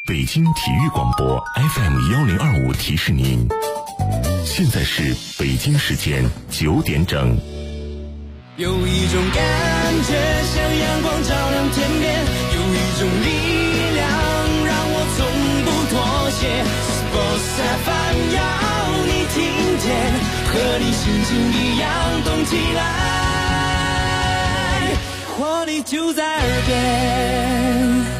北京体育广播 FM1025提示您，现在是北京时间9点整。 有一种感觉像阳光照亮天边，有一种力量让我从不妥协。Sports FM 要你听见，和你心情一样动起来，活力就在耳边。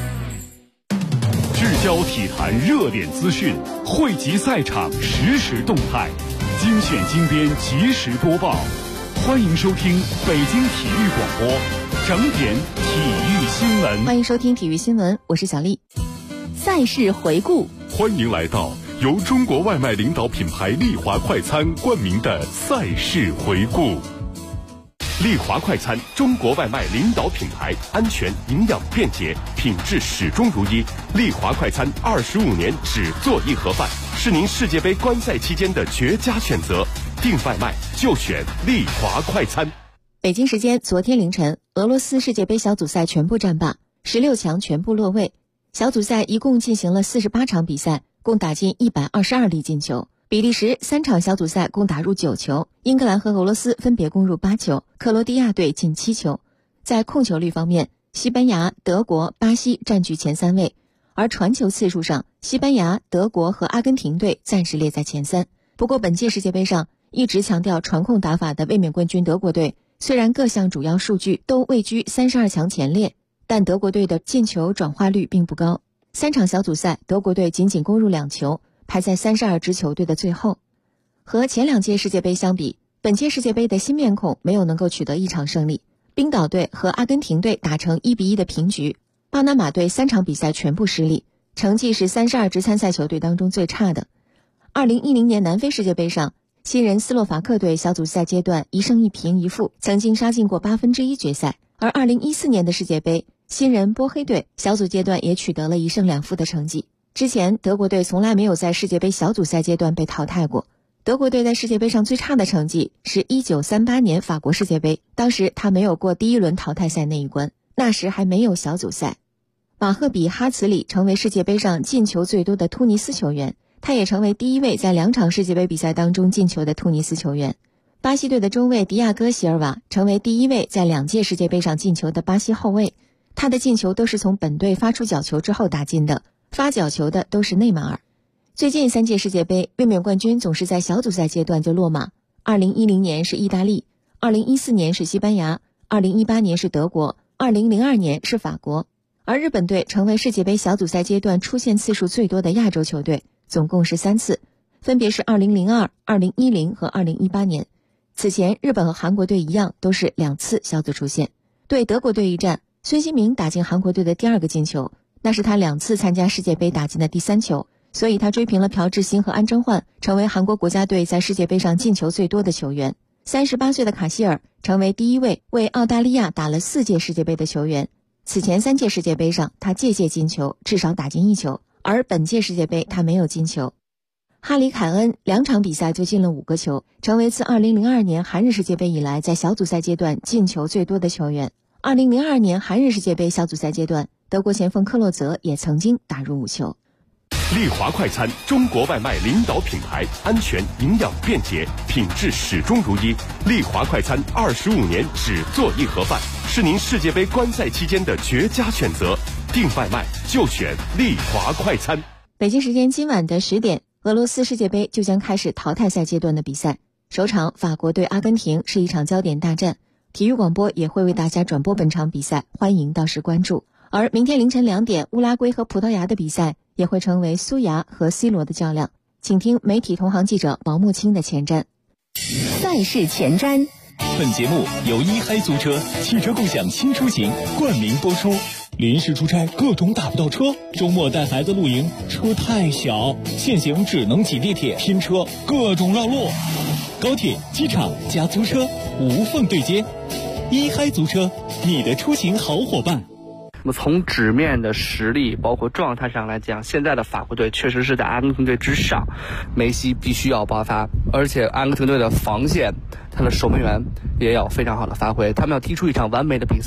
聚焦体坛热点资讯，汇集赛场实时动态，精选精编及时播报。欢迎收听北京体育广播整点体育新闻。 欢迎收听体育新闻，我是小丽。赛事回顾， 欢迎来到由中国外卖领导品牌丽华快餐冠名的赛事回顾。丽华快餐，中国外卖领导品牌，安全、营养、便捷，品质始终如一。丽华快餐25年只做一盒饭，是您世界杯观赛期间的绝佳选择。订外卖就选丽华快餐。 北京时间昨天凌晨，俄罗斯世界杯小组赛全部战罢，16强全部落位。小组赛一共进行了48场比赛，共打进122粒进球。比利时3场小组赛共打入9球，英格兰和俄罗斯分别攻入8球，克罗地亚队进7球。在控球率方面，西班牙、德国、巴西占据前3位，而传球次数上，西班牙、德国和阿根廷队暂时列在前3。不过本届世界杯上一直强调传控打法的卫冕冠军德国队，虽然各项主要数据都位居32强前列，但德国队的进球转化率并不高。3场小组赛，德国队仅仅攻入2球，排在32支球队的最后。和前2届世界杯相比，本届世界杯的新面孔没有能够取得一场胜利。冰岛队和阿根廷队打成1-1的平局，巴拿马队3场比赛全部失利，成绩是32支参赛球队当中最差的。2010年南非世界杯上，新人斯洛伐克队小组赛阶段1胜1平1负，曾经杀进过1/8决赛。而2014年的世界杯，新人波黑队小组阶段也取得了1胜2负的成绩。之前德国队从来没有在世界杯小组赛阶段被淘汰过。德国队在世界杯上最差的成绩是1938年法国世界杯，当时他没有过第1轮淘汰赛那一关，那时还没有小组赛。马赫比哈茨里成为世界杯上进球最多的突尼斯球员，他也成为第1位在2场世界杯比赛当中进球的突尼斯球员。巴西队的中卫迪亚戈席尔瓦成为第1位在2届世界杯上进球的巴西后卫，他的进球都是从本队发出角球之后打进的，发角球的都是内马尔。最近3届世界杯，卫冕冠军总是在小组赛阶段就落马。2010年是意大利，2014年是西班牙，2018年是德国，2002年是法国。而日本队成为世界杯小组赛阶段出现次数最多的亚洲球队，总共是3次，分别是2002、2010和2018年。此前日本和韩国队一样，都是2次小组出线。对德国队一战，孙兴民打进韩国队的第2个进球，那是他2次参加世界杯打进的第3球，所以他追平了朴智星和安贞焕，成为韩国国家队在世界杯上进球最多的球员。38岁的卡希尔成为第1位为澳大利亚打了4届世界杯的球员。此前3届世界杯上，他届届进球，至少打进1球，而本届世界杯他没有进球。哈里凯恩2场比赛就进了5个球，成为自2002年韩日世界杯以来在小组赛阶段进球最多的球员。2002年韩日世界杯小组赛阶段，德国前锋克洛泽也曾经打入5球。 丽华快餐，中国外卖领导品牌，安全、营养、便捷，品质始终如一。丽华快餐25年只做一盒饭，是您世界杯观赛期间的绝佳选择。订外卖就选丽华快餐。 北京时间今晚的10点，俄罗斯世界杯就将开始淘汰赛阶段的比赛。首场法国对阿根廷是一场焦点大战，体育广播也会为大家转播本场比赛，欢迎到时关注。而明天凌晨2点，乌拉圭和葡萄牙的比赛也会成为苏牙和 C 罗的较量，请听媒体同行记者王木青的前瞻。 赛事前瞻。 本节目由一嗨租车汽车共享新出行冠名播出。临时出差各种打不到车，周末带孩子露营车太小，现行只能挤地铁拼车，各种绕路。高铁、机场加租车无缝对接，一嗨租车，你的出行好伙伴。 那么从纸面的实力包括状态上来讲，现在的法国队确实是在阿根廷队之上，梅西必须要爆发，而且阿根廷队的防线他的守门员也要非常好的发挥，他们要踢出一场完美的比赛，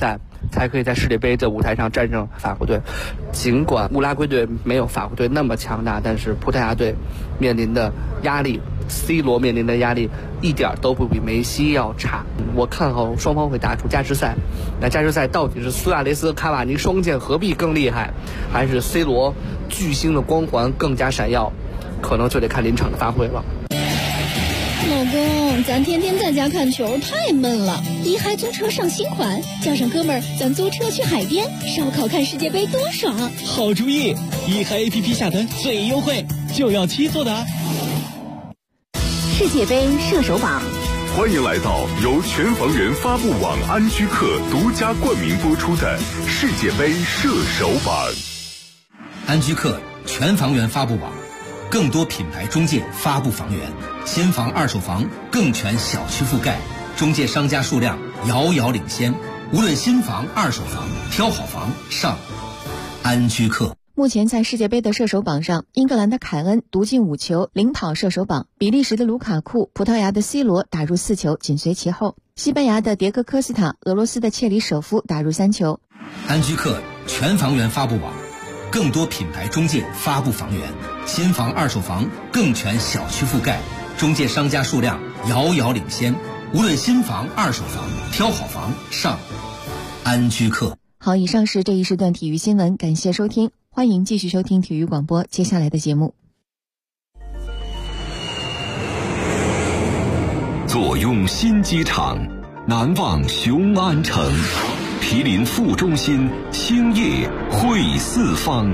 才可以在世界杯的舞台上战胜法国队。尽管乌拉圭队没有法国队那么强大，但是葡萄牙队面临的压力，C 罗面临的压力一点都不比梅西要差。我看好双方会打出加时赛。那加时赛到底是苏亚雷斯、卡瓦尼双剑合璧更厉害，还是 C 罗巨星的光环更加闪耀？可能就得看临场的发挥了。 老公，咱天天在家看球太闷了，一嗨租车上新款，叫上哥们儿，咱租车去海边烧烤看世界杯多爽！ 好主意，一嗨 APP 下单最优惠，就要7做的。 世界杯射手榜， 欢迎来到由全房源发布网安居客独家冠名播出的世界杯射手榜。 安居客全房源发布网，更多品牌中介发布房源，新房二手房更全小区覆盖，中介商家数量遥遥领先，无论新房二手房，挑好房上安居客。 目前在世界杯的射手榜上，英格兰的凯恩独进5球，领跑射手榜；比利时的卢卡库、葡萄牙的 C 罗打入4球，紧随其后；西班牙的迭戈科斯塔、俄罗斯的切里舍夫打入3球。 安居客全房源发布网，更多品牌中介发布房源，新房二手房更全小区覆盖，中介商家数量遥遥领先，无论新房二手房，挑好房上安居客。 好，以上是这一时段体育新闻，感谢收听，欢迎继续收听体育广播接下来的节目。 坐拥新机场，难忘雄安城，毗邻副中心，兴业汇四方。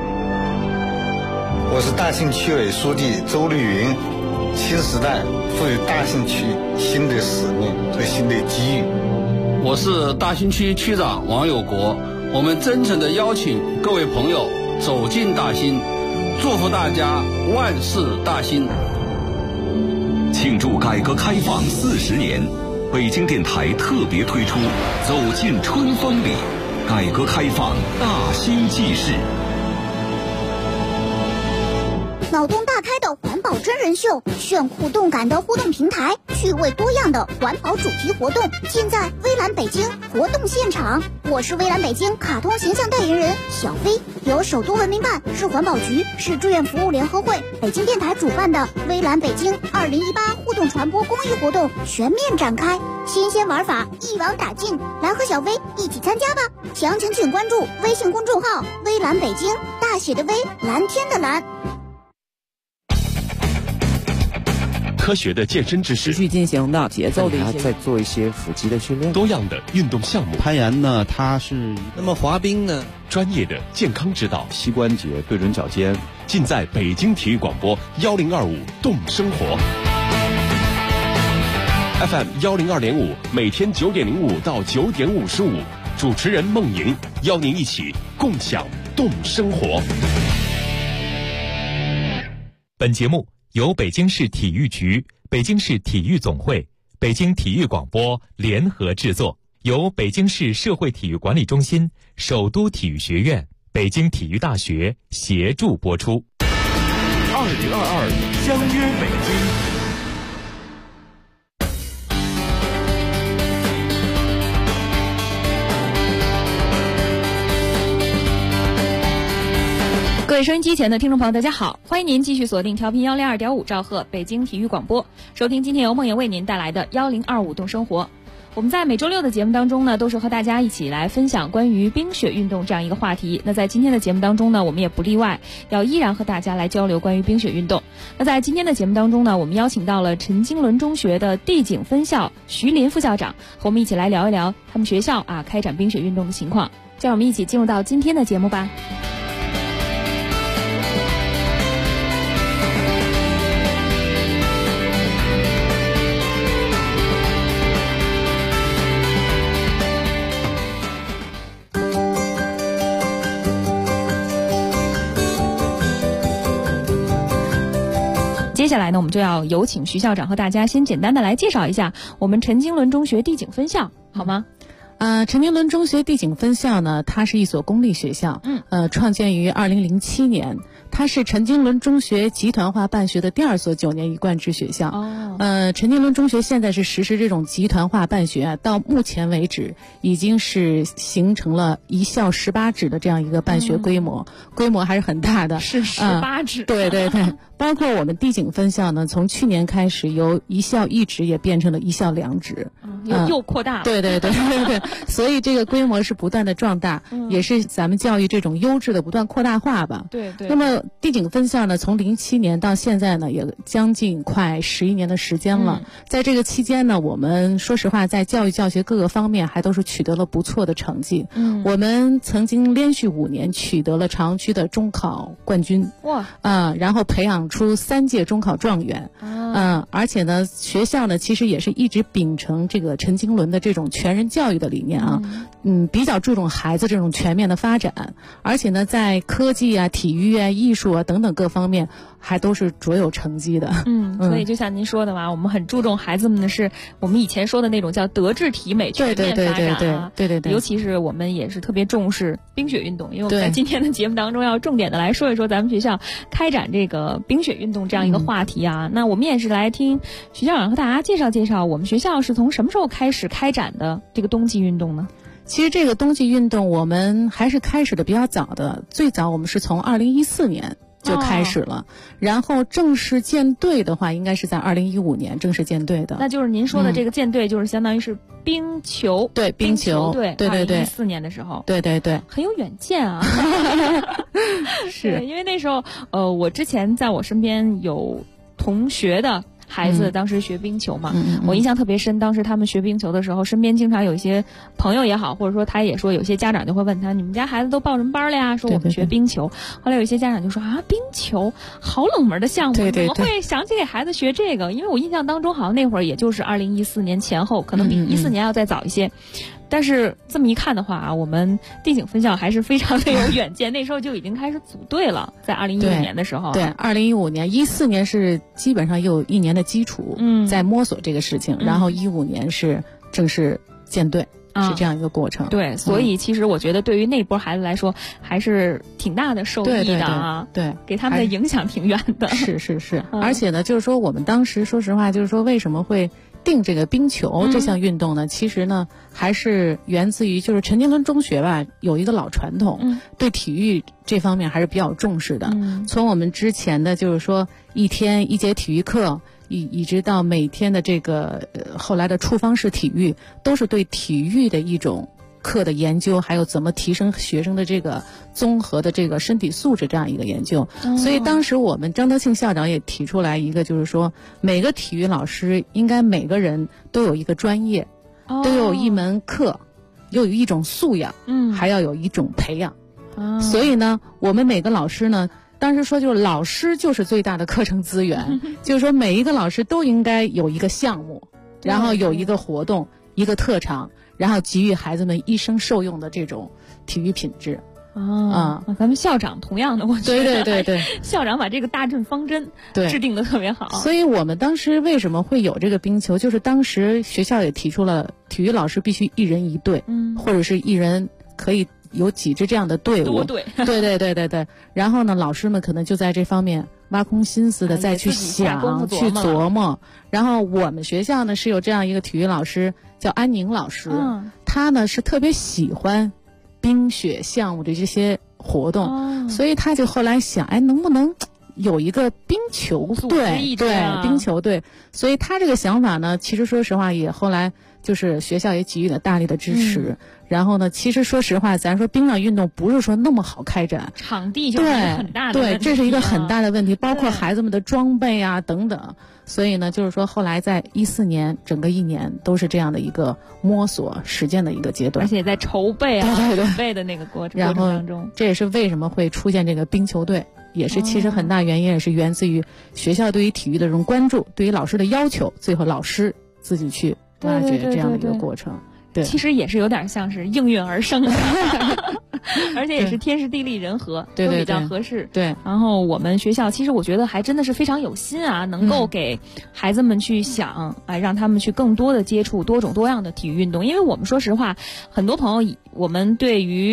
我是大兴区委书记周丽云。新时代赋予大兴区新的使命和新的机遇。 我是大兴区区长王有国，我们真诚地邀请各位朋友走进大兴，祝福大家万事大兴。 庆祝改革开放40年，北京电台特别推出《走进春风里》，改革开放大兴纪事。 脑洞大开的环保真人秀，炫酷动感的互动平台，趣味多样的环保主题活动，尽在微蓝北京活动现场。我是微蓝北京卡通形象代言人小飞，由首都文明办、市环保局、市志愿服务联合会、北京电台主办的微蓝北京2018互动传播公益活动全面展开，新鲜玩法一网打尽，来和小飞一起参加吧！详情请关注微信公众号微蓝北京，大写的微，蓝天的蓝。 科学的健身知识， 持续进行的节奏的一些， 再做一些腹肌的训练， 多样的运动项目。 攀岩呢，它是那么滑冰呢， 专业的健康指导， 膝关节对准脚尖， 尽在北京体育广播1025动生活 FM 102.5，每天9点05到9点55，主持人孟莹邀您一起共享动生活。 本节目由北京市体育局、北京市体育总会、北京体育广播联合制作，由北京市社会体育管理中心、首都体育学院、北京体育大学协助播出。 2022相约北京。 各位收音机前的听众朋友，大家好，欢迎您继续锁定调频102.5兆赫北京体育广播，收听今天由梦莹为您带来的1025动生活。我们在每周六的节目当中呢，都是和大家一起来分享关于冰雪运动这样一个话题。那在今天的节目当中呢，我们也不例外，要依然和大家来交流关于冰雪运动。那在今天的节目当中呢，我们邀请到了陈经纶中学的地景分校徐林副校长，和我们一起来聊一聊他们学校开展冰雪运动的情况。就让我们一起进入到今天的节目吧。接下来呢，我们就要有请徐校长和大家先简单的来介绍一下我们陈经纶中学地景分校，好吗？ 陈经纶中学地景分校呢，它是一所公立学校，创建于2007年。 它是陈经纶中学集团化办学的第2所9年一贯制学校。陈经纶中学现在是实施这种集团化办学，到目前为止已经是形成了1校18制的这样一个办学规模，规模还是很大的。 是18制。 对对对，包括我们地景分校呢，从去年开始由1校1职也变成了1校2职， 又扩大了。 对对对对对，所以这个规模是不断的壮大，也是咱们教育这种优质的不断扩大化吧。 对对。 那么地景分校呢，从07年到现在呢，也将近快11年的时间了。在这个期间呢，我们说实话，在教育教学各个方面还都是取得了不错的成绩。我们曾经连续5年取得了朝阳区的中考冠军。 哇！ 然后培养出3届中考状元。而且呢，学校呢其实也是一直秉承这个陈经纶的这种全人教育的理念啊。比较注重孩子这种全面的发展，而且呢，在科技啊、体育啊、艺术啊等等各方面，还都是卓有成绩的。 所以就像您说的嘛，我们很注重孩子们的是我们以前说的那种叫德智体美全面发展啊。 对。 尤其是我们也是特别重视冰雪运动，因为我们在今天的节目当中要重点的来说一说咱们学校开展这个冰雪运动这样一个话题啊。那我们也是来听徐校长和大家介绍介绍，我们学校是从什么时候开始开展的这个冬季运动呢？ 其实这个冬季运动我们还是开始的比较早的，最早我们是从2014年就开始了，然后正式建队的话应该是在2015年正式建队的。 那就是您说的这个建队就是相当于是冰球。 对，冰球队。 对 2014年的时候。 对， 很有远见啊。 是因为那时候我之前在我身边有同学的孩子当时学冰球嘛，我印象特别深。当时他们学冰球的时候，身边经常有一些朋友也好，或者说他也说，有些家长就会问他：“你们家孩子都报什么班了呀？”说我们学冰球。后来有一些家长就说：“啊，冰球好冷门的项目，怎么会想起给孩子学这个？”因为我印象当中好像那会儿也就是2014年前后，可能比14年要再早一些。但是这么一看的话啊，我们地景分校还是非常的有远见，那时候就已经开始组队了，在2015年的时候。 对，2015年，14年是基本上有1年的基础，在摸索这个事情，然后15年是正式建队。是这样一个过程。 对，所以其实我觉得对于那波孩子来说还是挺大的受益的啊。 对， 给他们的影响挺远的。 是。而且呢，就是说我们当时说实话，就是说为什么会定这个冰球这项运动呢？其实呢，还是源自于就是陈经纶中学吧，有一个老传统，对体育这方面还是比较重视的。从我们之前的就是说1天1节体育课，一直到每天的这个后来的触方式体育，都是对体育的一种课的研究，还有怎么提升学生的这个综合的这个身体素质这样一个研究。所以当时我们张德庆校长也提出来一个，就是说每个体育老师应该每个人都有一个专业，都有一门课，又有一种素养，还要有一种培养。所以呢，我们每个老师呢，当时说就是老师就是最大的课程资源，就是说每一个老师都应该有一个项目，然后有一个活动，一个特长，然后给予孩子们一生受用的这种体育品质。 咱们校长同样的，我觉得对， 校长把这个大阵方针制定的特别好。 所以我们当时为什么会有这个冰球，就是当时学校也提出了体育老师必须1人1队，或者是1人可以有几支这样的队伍。 多队。 对。然后呢，老师们可能就在这方面挖空心思的再去想、去琢磨。然后我们学校呢是有这样一个体育老师叫安宁老师，他呢是特别喜欢冰雪项目的这些活动，所以他就后来想，能不能有一个冰球队？对，冰球队。所以他这个想法呢，其实说实话也后来就是学校也给予了大力的支持。然后呢，其实说实话，咱说冰上运动不是说那么好开展， 场地就是很大的问题。 对，这是一个很大的问题，包括孩子们的装备啊等等。所以呢，就是说后来在14年整个1年都是这样的一个摸索实践的一个阶段， 而且在筹备准备的那个过程当中， 这也是为什么会出现这个冰球队，也是其实很大原因也是源自于学校对于体育的这种关注，对于老师的要求，最后老师自己去挖掘这样的一个过程。对， 其实也是有点像是应运而生的，而且也是天时地利人和都比较合适。 对， 然后我们学校其实我觉得还真的是非常有心啊，能够给孩子们去想，让他们去更多的接触多种多样的体育运动。因为我们说实话，很多朋友我们对于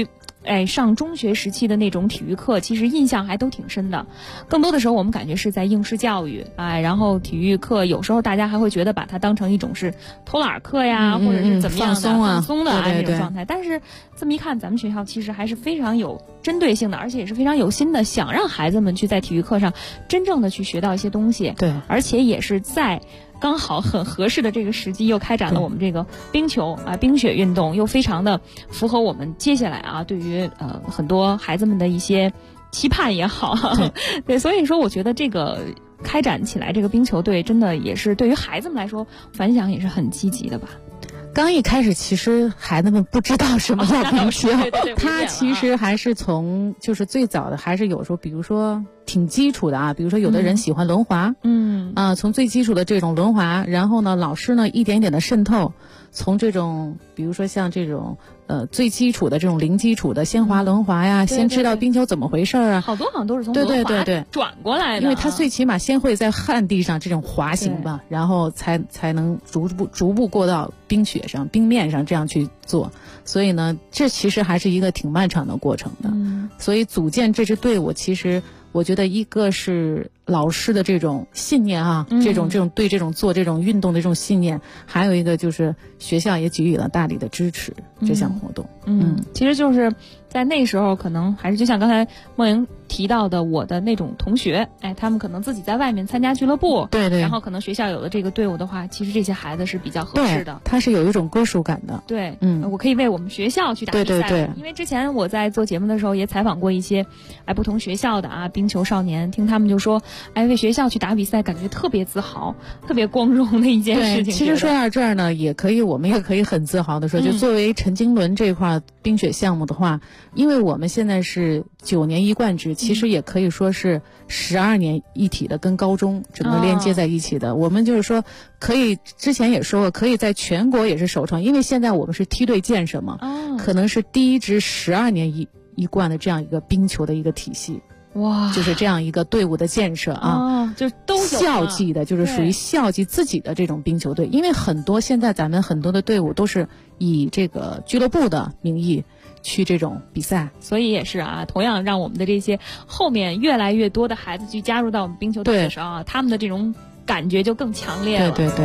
上中学时期的那种体育课，其实印象还都挺深的。更多的时候我们感觉是在应试教育，然后体育课有时候大家还会觉得把它当成一种是偷懒课呀，或者是怎么样的放松的这种状态。但是这么一看，咱们学校其实还是非常有针对性的，而且也是非常有心的，想让孩子们去在体育课上真正的去学到一些东西。 对， 而且也是在刚好很合适的这个时机，又开展了我们这个冰球冰雪运动，又非常的符合我们接下来对于很多孩子们的一些期盼也好。对，所以说我觉得这个开展起来这个冰球队真的也是对于孩子们来说反响也是很积极的吧。 刚一开始其实孩子们不知道什么叫冰球，他其实还是从就是最早的还是有时候比如说挺基础的比如说有的人喜欢轮滑，从最基础的这种轮滑，然后呢老师呢一点点的渗透，从这种比如说像这种最基础的这种零基础的先滑轮滑呀，先知道冰球怎么回事啊， 好多好像都是从轮滑转过来的， 因为他最起码先会在旱地上这种滑行吧，然后才能逐步过到冰雪上冰面上这样去做，所以呢这其实还是一个挺漫长的过程的。所以组建这支队伍，其实我觉得一个是老师的这种信念这种对这种做这种运动的这种信念，还有一个就是学校也给予了大力的支持这项活动。 其实就是在那时候可能还是就像刚才梦莹提到的，我的那种同学，他们可能自己在外面参加俱乐部， 对， 然后可能学校有了这个队伍的话，其实这些孩子是比较合适的， 他是有一种归属感的。 对，我可以为我们学校去打比赛。对，因为之前我在做节目的时候也采访过一些不同学校的冰球少年，听他们就说为学校去打比赛感觉特别自豪，特别光荣的一件事情。 其实说到这儿呢，我们也可以很自豪的说，就作为陈经纶这块冰雪项目的话，因为我们现在是9年一贯制，其实也可以说是12年一体的，跟高中整个连接在一起的。我们就是说可以，之前也说过，可以在全国也是首创，因为现在我们是梯队建设嘛，可能是第一支12年一贯的这样一个冰球的一个体系。 哇， 就是这样一个队伍的建设就都有校际的，就是属于校际自己的这种冰球队。因为现在咱们很多的队伍都是以这个俱乐部的名义去这种比赛， 所以也是同样让我们的这些后面越来越多的孩子去加入到我们冰球队的时候他们的这种感觉就更强烈了。 对。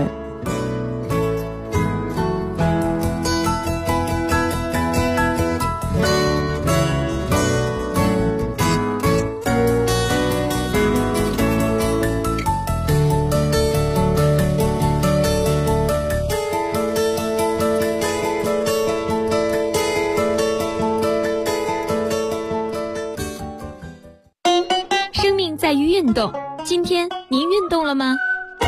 在于运动，今天您运动了吗？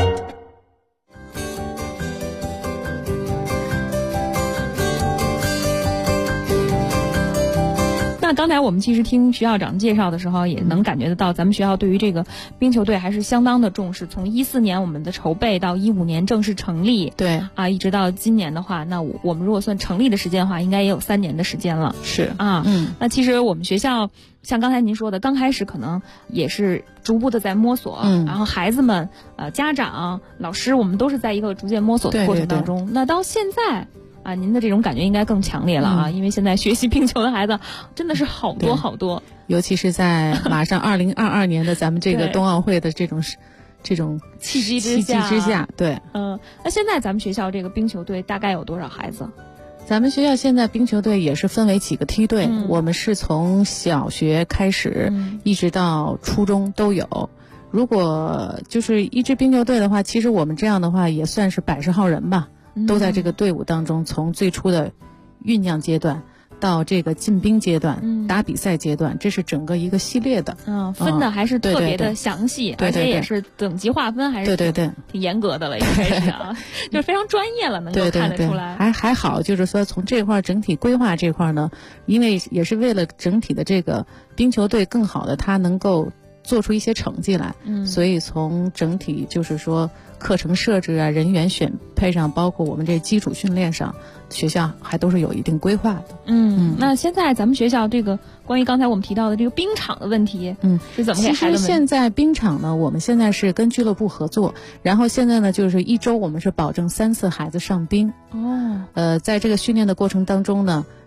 那刚才我们其实听徐校长介绍的时候，也能感觉得到咱们学校对于这个冰球队还是相当的重视。从14年我们的筹备到15年正式成立， 对一直到今年的话，那我们如果算成立的时间的话，应该也有3年的时间了。 是那其实我们学校像刚才您说的，刚开始可能也是逐步的在摸索，然后孩子们、家长、老师，我们都是在一个逐渐摸索的过程当中。那到现在您的这种感觉应该更强烈了因为现在学习冰球的孩子真的是好多好多， 尤其是在马上2022年的咱们这个冬奥会的这种契机之下，对， 那现在咱们学校这个冰球队大概有多少孩子？ 咱们学校现在冰球队也是分为几个梯队，我们是从小学开始，一直到初中都有。如果就是一支冰球队的话，其实我们这样的话也算是100号人吧，都在这个队伍当中，从最初的酝酿阶段到这个进冰阶段、打比赛阶段，这是整个一个系列的。 分的还是特别的详细，而且也是等级划分还是挺严格的了，应该是就是非常专业了，能够看得出来。 还好，就是说从这块整体规划这块呢，因为也是为了整体的这个冰球队更好的它能够做出一些成绩来，所以从整体就是说课程设置人员选配上，包括我们这基础训练上，学校还都是有一定规划的。 那现在咱们学校这个关于刚才我们提到的这个冰场的问题，是怎么给孩子们？ 其实现在冰场呢，我们现在是跟俱乐部合作，然后现在呢就是1周我们是保证3次孩子上冰。在这个训练的过程当中呢，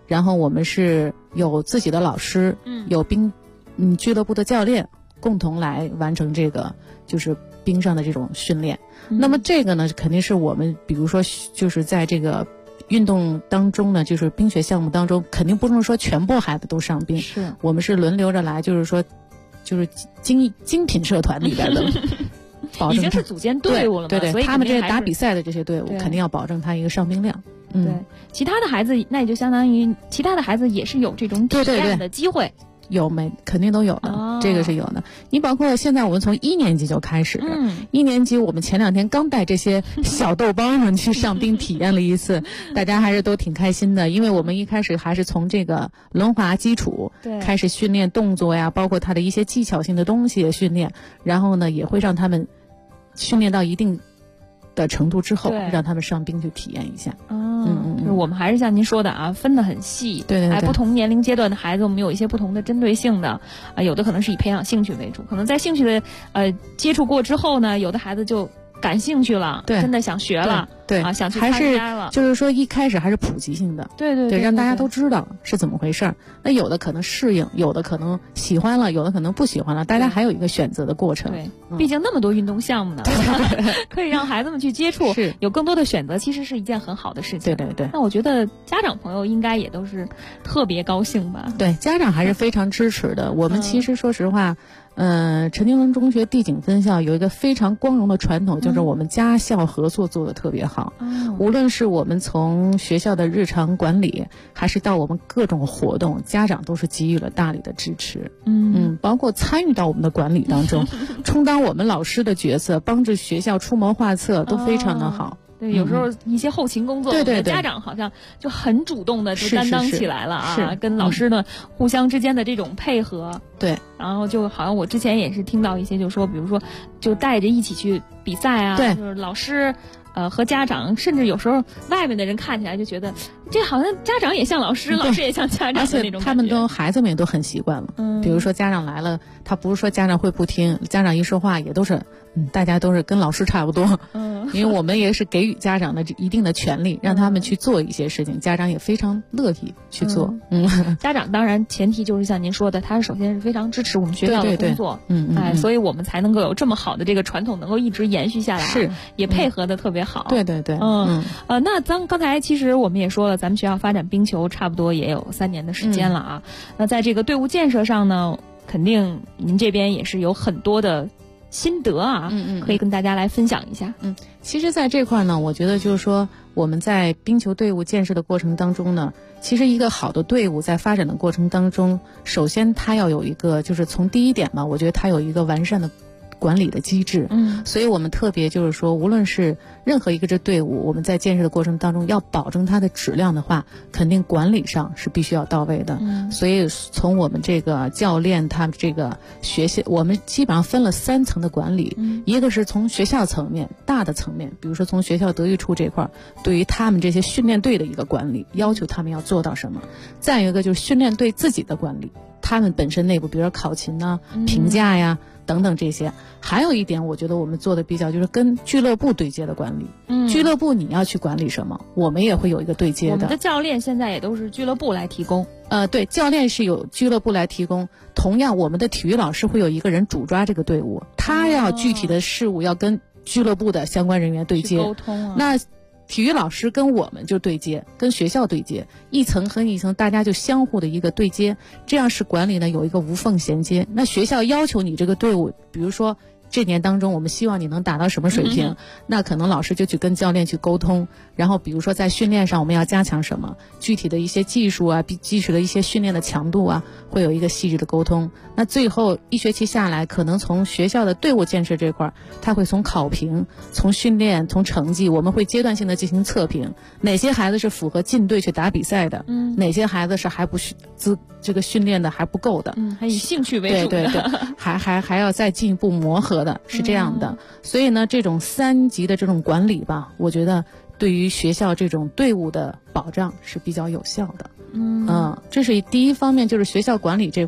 然后我们是有自己的老师，有俱乐部的教练，共同来完成这个就是冰上的这种训练。那么这个呢，肯定是我们比如说就是在这个运动当中呢，就是冰雪项目当中，肯定不能说全部孩子都上冰， 是我们是轮流着来，就是说就是精品社团里边的保证已经是组建队伍了嘛， 对， 所以他们这些打比赛的这些队伍肯定要保证他一个上冰量。 对，其他的孩子那也就相当于其他的孩子也是有这种体验的机会。 有肯定都有的，这个是有的。你包括现在我们从1年级就开始，1年级我们前2天刚带这些小豆包们去上冰体验了一次，大家还是都挺开心的，因为我们一开始还是从这个轮滑基础开始训练动作呀，包括它的一些技巧性的东西的训练，然后呢也会让他们训练到一定的程度之后，让他们上冰去体验一下。 就是我们还是像您说的啊，分得很细。 对， 不同年龄阶段的孩子，我们有一些不同的针对性的啊，有的可能是以培养兴趣为主，可能在兴趣的接触过之后呢，有的孩子就感兴趣了，真的想学了， 对啊，想去参加了。 就是说一开始还是普及性的， 对， 让大家都知道是怎么回事儿。那有的可能适应，有的可能喜欢了，有的可能不喜欢了，大家还有一个选择的过程。 对，毕竟那么多运动项目呢，可以让孩子们去接触，有更多的选择，其实是一件很好的事情。 对。 那我觉得家长朋友应该也都是特别高兴吧？ 对，家长还是非常支持的。我们其实说实话。陈经纶中学地景分校有一个非常光荣的传统，就是我们家校合作做得特别好。无论是我们从学校的日常管理，还是到我们各种活动，家长都是给予了大力的支持。包括参与到我们的管理当中，充当我们老师的角色，帮着学校出谋划策，都非常的好。 对，有时候一些后勤工作， 对， 家长好像就很主动的就担当起来了啊， 是跟老师呢互相之间的这种配合。 对， 然后就好像我之前也是听到一些，就说比如说就带着一起去比赛啊，就是老师和家长，甚至有时候外面的人看起来就觉得这好像家长也像老师，老师也像家长的那种感觉。 他们孩子们也都很习惯了。比如说家长来了，他不是说家长会不听，家长一说话也都是大家都是跟老师差不多。因为我们也是给予家长的一定的权利，让他们去做一些事情，家长也非常乐意去做。 家长当然前提就是像您说的，他是首先是非常支持我们学校的工作。所以我们才能够有这么好的这个传统能够一直延续下来， 是也配合的特别好。 对。 那刚才其实我们也说了，咱们学校发展冰球差不多也有3年的时间了啊。那在这个队伍建设上呢，肯定您这边也是有很多的心得啊，可以跟大家来分享一下。 其实在这块呢，我觉得就是说我们在冰球队伍建设的过程当中呢，其实一个好的队伍在发展的过程当中，首先它要有一个，就是从第一点嘛，我觉得它有一个完善的管理的机制。所以我们特别就是说，无论是任何一个这队伍，我们在建设的过程当中要保证它的质量的话，肯定管理上是必须要到位的。所以从我们这个教练他们这个学校，我们基本上分了3层的管理。一个是从学校层面大的层面，比如说从学校德育处这块对于他们这些训练队的一个管理，要求他们要做到什么。再有一个就是训练队自己的管理，他们本身内部比如说考勤啊、评价呀等等这些。还有一点我觉得我们做的比较就是跟俱乐部对接的管理。俱乐部你要去管理什么，我们也会有一个对接的。 我们的教练现在也都是俱乐部来提供。 对，教练是有俱乐部来提供。同样我们的体育老师会有一个人主抓这个队伍，他要具体的事务要跟俱乐部的相关人员对接沟通。 那体育老师跟我们就对接，跟学校对接，一层和一层大家就相互的一个对接，这样是管理呢有一个无缝衔接。那学校要求你这个队伍，比如说这年当中我们希望你能达到什么水平，那可能老师就去跟教练去沟通，然后比如说在训练上我们要加强什么，具体的一些技术啊，基础的一些训练的强度啊，会有一个细致的沟通。那最后1学期下来，可能从学校的队伍建设这块，他会从考评、从训练、从成绩，我们会阶段性的进行测评，哪些孩子是符合进队去打比赛的，哪些孩子是还不这个训练的还不够的， 还以兴趣为主的， 对，还要再进一步磨合的，是这样的。所以呢，这种3级的这种管理吧，我觉得对于学校这种队伍的保障是比较有效的。这是第一方面，就是学校管理这块，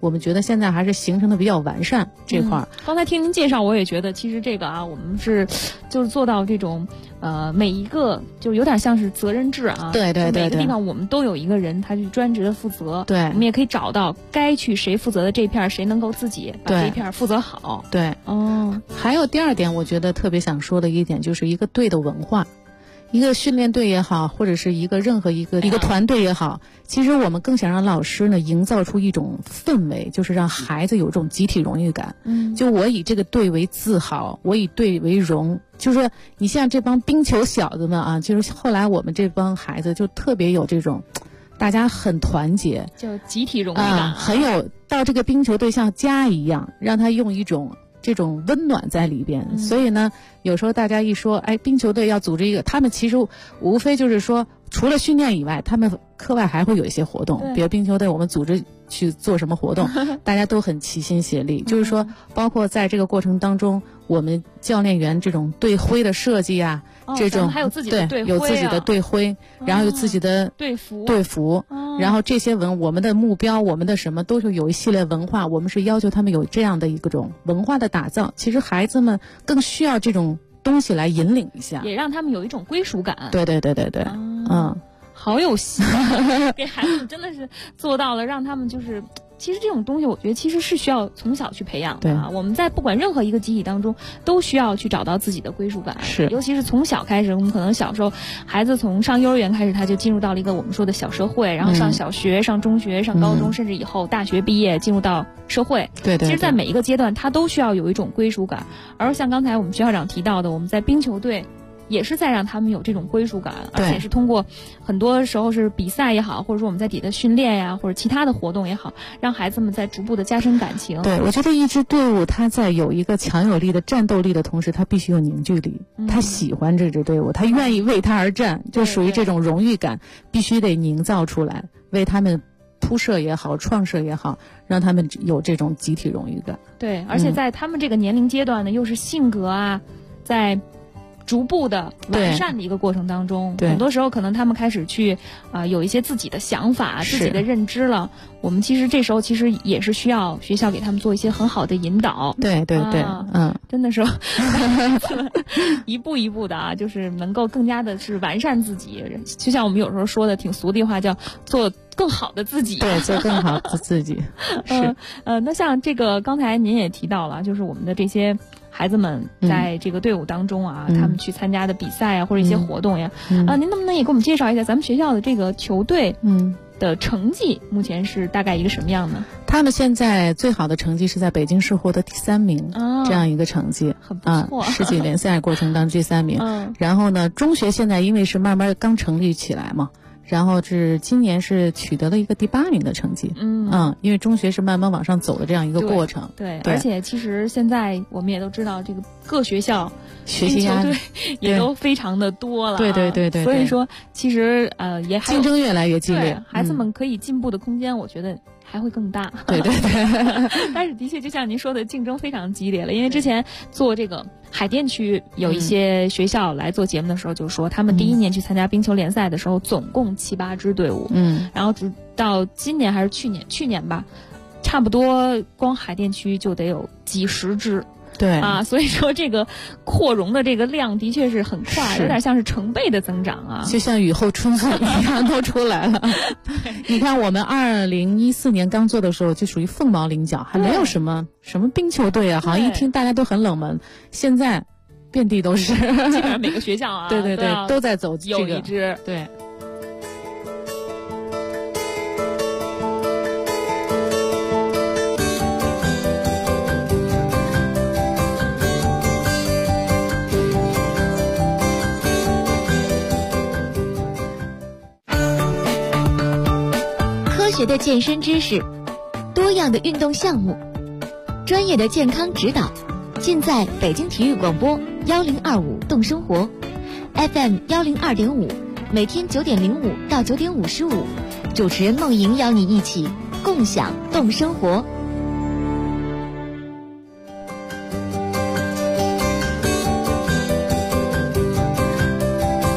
我们觉得现在还是形成的比较完善这块儿。 刚才听您介绍，我也觉得其实这个啊，我们就是做到这种每一个就有点像是责任制啊。 对对对， 每个地方我们都有一个人，他去专职的负责。 对， 我们也可以找到该去谁负责的这片，谁能够自己把这片负责好。 对，还有第二点，我觉得特别想说的一点，就是一个队的文化。一个训练队也好，或者是任何一个团队也好，其实我们更想让老师呢营造出一种氛围，就是让孩子有这种集体荣誉感。就我以这个队为自豪，我以队为荣。就是说你像这帮冰球小子们啊，就是后来我们这帮孩子就特别有这种，大家很团结， 就集体荣誉感， 很有到这个冰球队像家一样，让他用一种这种温暖在里边。所以呢，有时候大家一说，哎，冰球队要组织一个，他们其实无非就是说，除了训练以外，他们课外还会有一些活动，比如冰球队我们组织去做什么活动，大家都很齐心协力。就是说，包括在这个过程当中，我们教练员这种队徽的设计啊，这种还有自己的队徽， 有自己的队徽，然后有自己的队服，然后这些我们的目标，我们的什么都是有一系列文化，我们是要求他们有这样的一种文化的打造。其实孩子们更需要这种东西来引领一下， 也让他们有一种归属感。 对， 好有戏，给孩子们真的是做到了，让他们就是。其实这种东西，我觉得其实是需要从小去培养的啊。我们在不管任何一个集体当中，都需要去找到自己的归属感。 是， 尤其是从小开始，我们可能小时候，孩子从上幼儿园开始，他就进入到了一个我们说的小社会，然后上小学、上中学、上高中，甚至以后大学毕业进入到社会。 对。 其实，在每一个阶段，他都需要有一种归属感。而像刚才我们徐校长提到的，我们在冰球队。也是在让他们有这种归属感，而且是通过很多时候是比赛也好，或者说我们在底下训练呀，或者其他的活动也好，让孩子们在逐步的加深感情。 对，我觉得一支队伍它在有一个强有力的战斗力的同时，它必须有凝聚力。他喜欢这支队伍，他愿意为他而战，就属于这种荣誉感，必须得营造出来，为他们铺设也好，创设也好，让他们有这种集体荣誉感。 对，而且在他们这个年龄阶段呢，又是性格啊，在逐步的完善的一个过程当中，很多时候可能他们开始去有一些自己的想法、自己的认知了。我们其实这时候其实也是需要学校给他们做一些很好的引导。 对， 真的是一步一步的啊，就是能够更加的是完善自己。就像我们有时候说的挺俗的一话，叫做更好的自己。 对，做更好的自己。是。 那像这个刚才您也提到了，就是我们的这些孩子们在这个队伍当中啊，他们去参加的比赛啊，或者一些活动呀，您能不能也给我们介绍一下咱们学校的这个球队的成绩，目前是大概一个什么样呢？ 他们现在最好的成绩是在北京市获得第3名，这样一个成绩， 很不错。 世锦联赛过程当中第3名。然后呢，中学现在因为是慢慢刚成立起来嘛。然后今年是取得了一个第8名的成绩，因为中学是慢慢往上走的这样一个过程。 对，而且其实现在我们也都知道，这个各学校学习压力也都非常的多了。 对。 所以说，其实也还竞争越来越激烈， 孩子们可以进步的空间，我觉得还会更大。 对。 但是的确，就像您说的，竞争非常激烈了。因为之前做这个海淀区有一些学校来做节目的时候，就说他们第1年去参加冰球联赛的时候，总共7、8支队伍，然后直到今年还是去年吧，差不多光海淀区就得有几十支。 对啊，所以说这个扩容的这个量的确是很快，有点像是成倍的增长啊， 就像雨后春笋一样都出来了。你看我们2014年刚做的时候，就属于凤毛麟角，还没有什么冰球队啊，好像一听大家都很冷门。现在遍地都是， 基本上每个学校啊， 对，都在走这个， 有一支， 对。 科学的健身知识，多样的运动项目，专业的健康指导，尽在北京体育广播1025动生活 FM 102.5，每天9点05到9点55，主持人梦莹邀你一起共享动生活。 其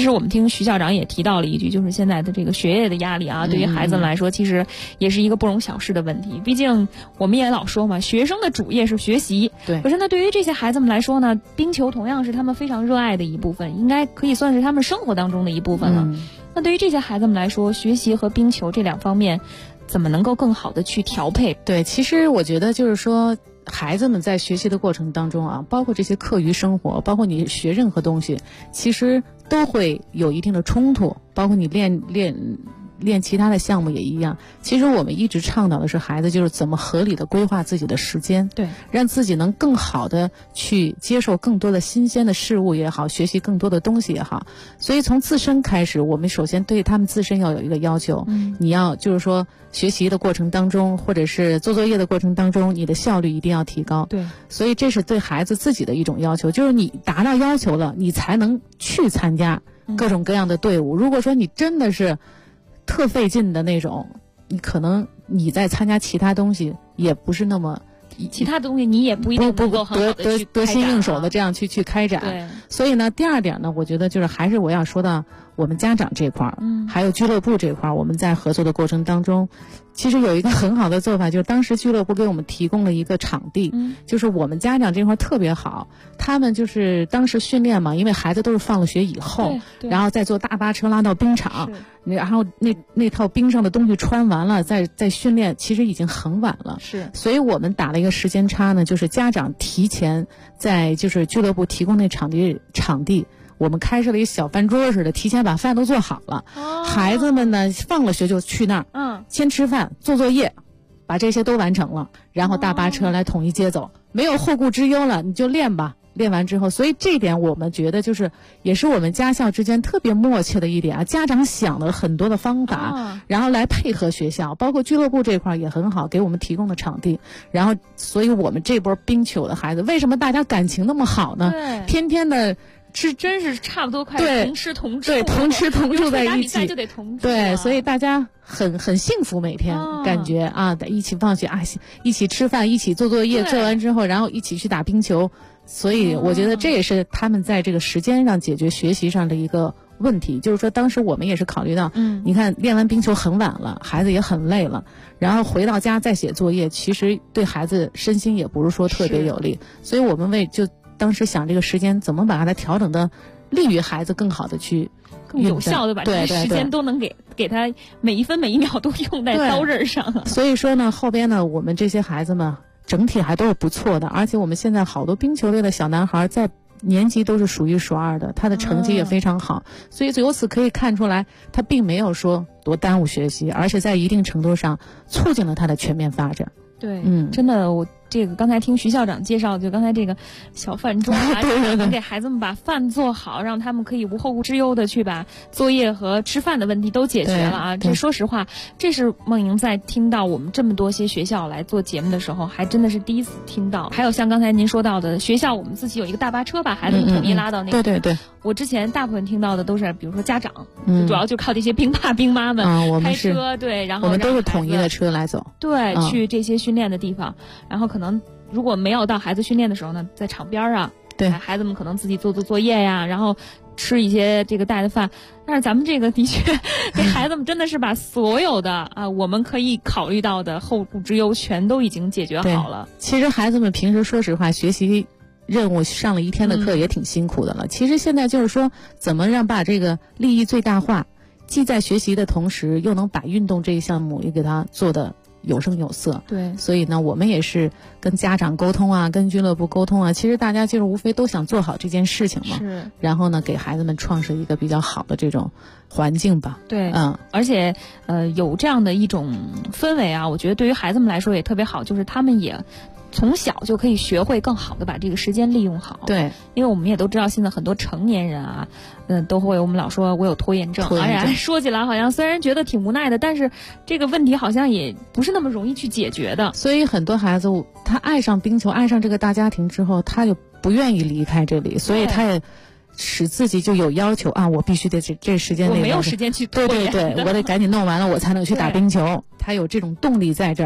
实我们听徐校长也提到了一句，就是现在的这个学业的压力啊，对于孩子们来说，其实也是一个不容小视的问题。毕竟我们也老说嘛，学生的主业是学习。 对。 可是呢，对于这些孩子们来说呢，冰球同样是他们非常热爱的一部分，应该可以算是他们生活当中的一部分了。那对于这些孩子们来说，学习和冰球这两方面，怎么能够更好的去调配？ 对，其实我觉得就是说，孩子们在学习的过程当中啊，包括这些课余生活，包括你学任何东西，其实都会有一定的冲突，包括你练其他的项目也一样。其实我们一直倡导的是孩子就是怎么合理的规划自己的时间， 对， 让自己能更好的去接受更多的新鲜的事物也好，学习更多的东西也好。所以从自身开始，我们首先对他们自身要有一个要求，你要就是说学习的过程当中，或者是做作业的过程当中，你的效率一定要提高。 对， 所以这是对孩子自己的一种要求，就是你达到要求了，你才能去参加各种各样的队伍。如果说你真的是特费劲的那种，你可能你在参加其他东西也不是那么， 其他东西你也不一定能够很好的去得心应手的这样去开展。 对， 所以呢，第二点呢，我觉得就是还是我要说到我们家长这块儿，还有俱乐部这块儿，我们在合作的过程当中，其实有一个很好的做法，就是当时俱乐部给我们提供了一个场地，就是我们家长这块儿特别好，他们就是当时训练嘛，因为孩子都是放了学以后，然后再坐大巴车拉到冰场，然后那套冰上的东西穿完了，再训练，其实已经很晚了。 是， 所以我们打了一个时间差呢，就是家长提前在就是俱乐部提供那场地。我们开设了一个小饭桌似的，提前把饭都做好了。孩子们呢，放了学就去那儿，先吃饭、做作业，把这些都完成了，然后大巴车来统一接走，没有后顾之忧了，你就练吧。练完之后，所以这一点我们觉得就是也是我们家校之间特别默契的一点啊。家长想了很多的方法，然后来配合学校，包括俱乐部这块也很好，给我们提供的场地。然后，所以我们这波冰球的孩子，为什么大家感情那么好呢？天天的。 真是差不多快同吃同住， 对，同吃同住在一起， 就得同住。 对，所以大家很幸福，每天感觉啊，一起放学啊，一起吃饭，一起做作业，做完之后，然后一起去打冰球。所以我觉得这也是他们在这个时间上解决学习上的一个问题。就是说，当时我们也是考虑到，你看练完冰球很晚了，孩子也很累了，然后回到家再写作业，其实对孩子身心也不是说特别有利。所以我们当时想这个时间怎么把它调整的利于孩子更好的去更有效的把这个时间都能给他每一分每一秒都用在刀刃上。 所以说呢，后边呢，我们这些孩子们整体还都是不错的，而且我们现在好多冰球队的小男孩在年级都是数一数二的，他的成绩也非常好，所以由此可以看出来，他并没有说多耽误学习，而且在一定程度上促进了他的全面发展。 对，真的，我这个刚才听徐校长介绍，就刚才这个小饭桌啊，能给孩子们把饭做好，让他们可以无后顾之忧的去把作业和吃饭的问题都解决了啊。这说实话，这是梦莹在听到我们这么多些学校来做节目的时候，还真的是第一次听到。还有像刚才您说到的，学校我们自己有一个大巴车把孩子们统一拉到那个。 对。 我之前大部分听到的都是，比如说家长，主要就靠这些兵爸兵妈们开车，对，然后我们都是统一的车来走， 对，去这些训练的地方，然后可能如果没有到孩子训练的时候呢，在场边啊， 对， 孩子们可能自己做作业呀，然后吃一些这个带的饭。但是咱们这个的确给孩子们真的是把所有的我们可以考虑到的后顾之忧全都已经解决好了。 其实孩子们平时说实话学习任务上了一天的课也挺辛苦的了，其实现在就是说怎么让把这个利益最大化，既在学习的同时又能把运动这一项目也给它做的有声有色。 对， 所以呢我们也是跟家长沟通啊，跟俱乐部沟通啊，其实大家就是无非都想做好这件事情嘛， 是， 然后呢给孩子们创设一个比较好的这种环境吧。 对，而且有这样的一种氛围啊，我觉得对于孩子们来说也特别好，就是他们也从小就可以学会更好的把这个时间利用好。 对， 因为我们也都知道现在很多成年人啊，都会我们老说我有拖延症，而且说起来好像虽然觉得挺无奈的，但是这个问题好像也不是那么容易去解决的。 所以很多孩子他爱上冰球，爱上这个大家庭之后，他就不愿意离开这里，所以他也使自己就有要求啊，我必须得这时间内， 我没有时间去拖延， 对，我得赶紧弄完了，我才能去打冰球。他有这种动力在这儿。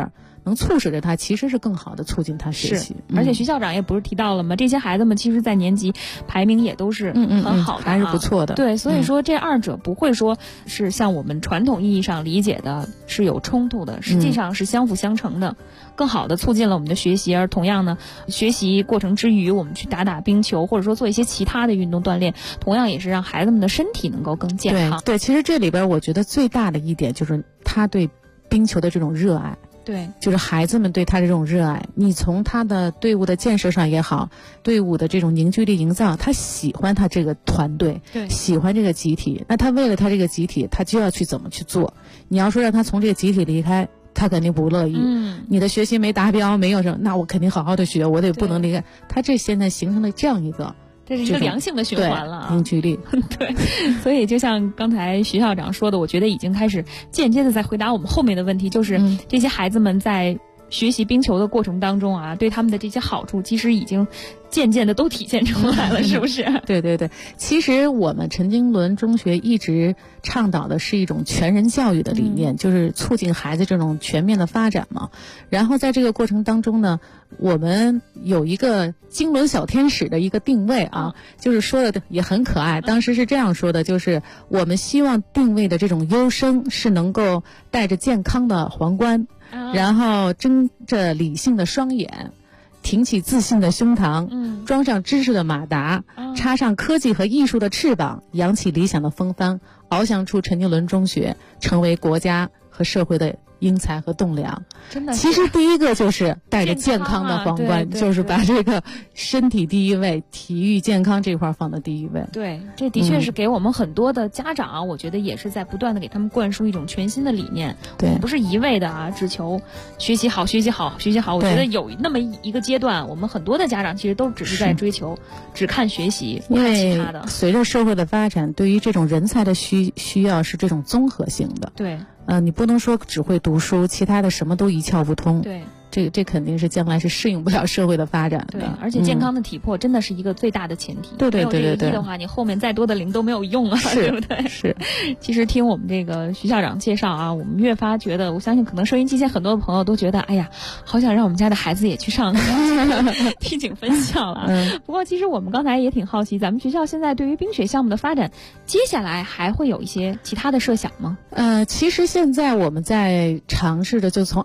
能促使着他其实是更好的促进他学习。 而且徐校长也不是提到了吗？这些孩子们其实在年级排名也都是很好的， 还是不错的。 对，所以说这二者不会说是像我们传统意义上理解的是有冲突的，实际上是相辅相成的，更好的促进了我们的学习。而同样呢，学习过程之余，我们去打冰球，或者说做一些其他的运动锻炼，同样也是让孩子们的身体能够更健康。 对，其实这里边我觉得最大的一点就是他对冰球的这种热爱。 对， 就是孩子们对他的这种热爱，你从他的队伍的建设上也好，队伍的这种凝聚力营造，他喜欢他这个团队， 对， 喜欢这个集体，那他为了他这个集体，他就要去怎么去做。你要说让他从这个集体离开，他肯定不乐意。你的学习没达标，没有什么，那我肯定好好的学，我得不能离开。他这现在形成了这样一个。 这是一个良性的循环了啊， 凝聚力。 对，所以就像刚才徐校长说的，我觉得已经开始间接的在回答我们后面的问题，就是这些孩子们在学习冰球的过程当中啊，对他们的这些好处，其实已经渐渐的都体现出来了，是不是？ 对对对，其实我们陈经纶中学一直倡导的是一种全人教育的理念，就是促进孩子这种全面的发展嘛。然后在这个过程当中呢，我们有一个经纶小天使的一个定位啊，就是说的也很可爱。当时是这样说的，就是我们希望定位的这种优生是能够带着健康的皇冠，然后睁着理性的双眼，挺起自信的胸膛，装上知识的马达，插上科技和艺术的翅膀，扬起理想的风帆，翱翔出陈经纶中学，成为国家和社会的英才和栋梁。 真的， 其实第一个就是带着健康的皇冠，就是把这个身体第一位，体育健康这块放到第一位。 对，这的确是给我们很多的家长，我觉得也是在不断的给他们灌输一种全新的理念。 对， 不是一味的啊，只求学习好，学习好，学习好。我觉得有那么一个阶段，我们很多的家长其实都只是在追求，只看学习，不看其他的。 随着社会的发展，对于这种人才的需要是这种综合性的。 对。 你不能说只会读书，其他的什么都一窍不通。 对， 这肯定是将来是适应不了社会的发展的。 对，而且健康的体魄真的是一个最大的前提。 对对对对对。 没有这个一的话，你后面再多的零都没有用啊，对不对？ 是。 其实听我们这个徐校长介绍啊，我们越发觉得，我相信可能收音机前很多的朋友都觉得，哎呀，好想让我们家的孩子也去上提警分校了。不过其实我们刚才也挺好奇，咱们学校现在对于冰雪项目的发展，接下来还会有一些其他的设想吗？ 其实现在我们在尝试的，就从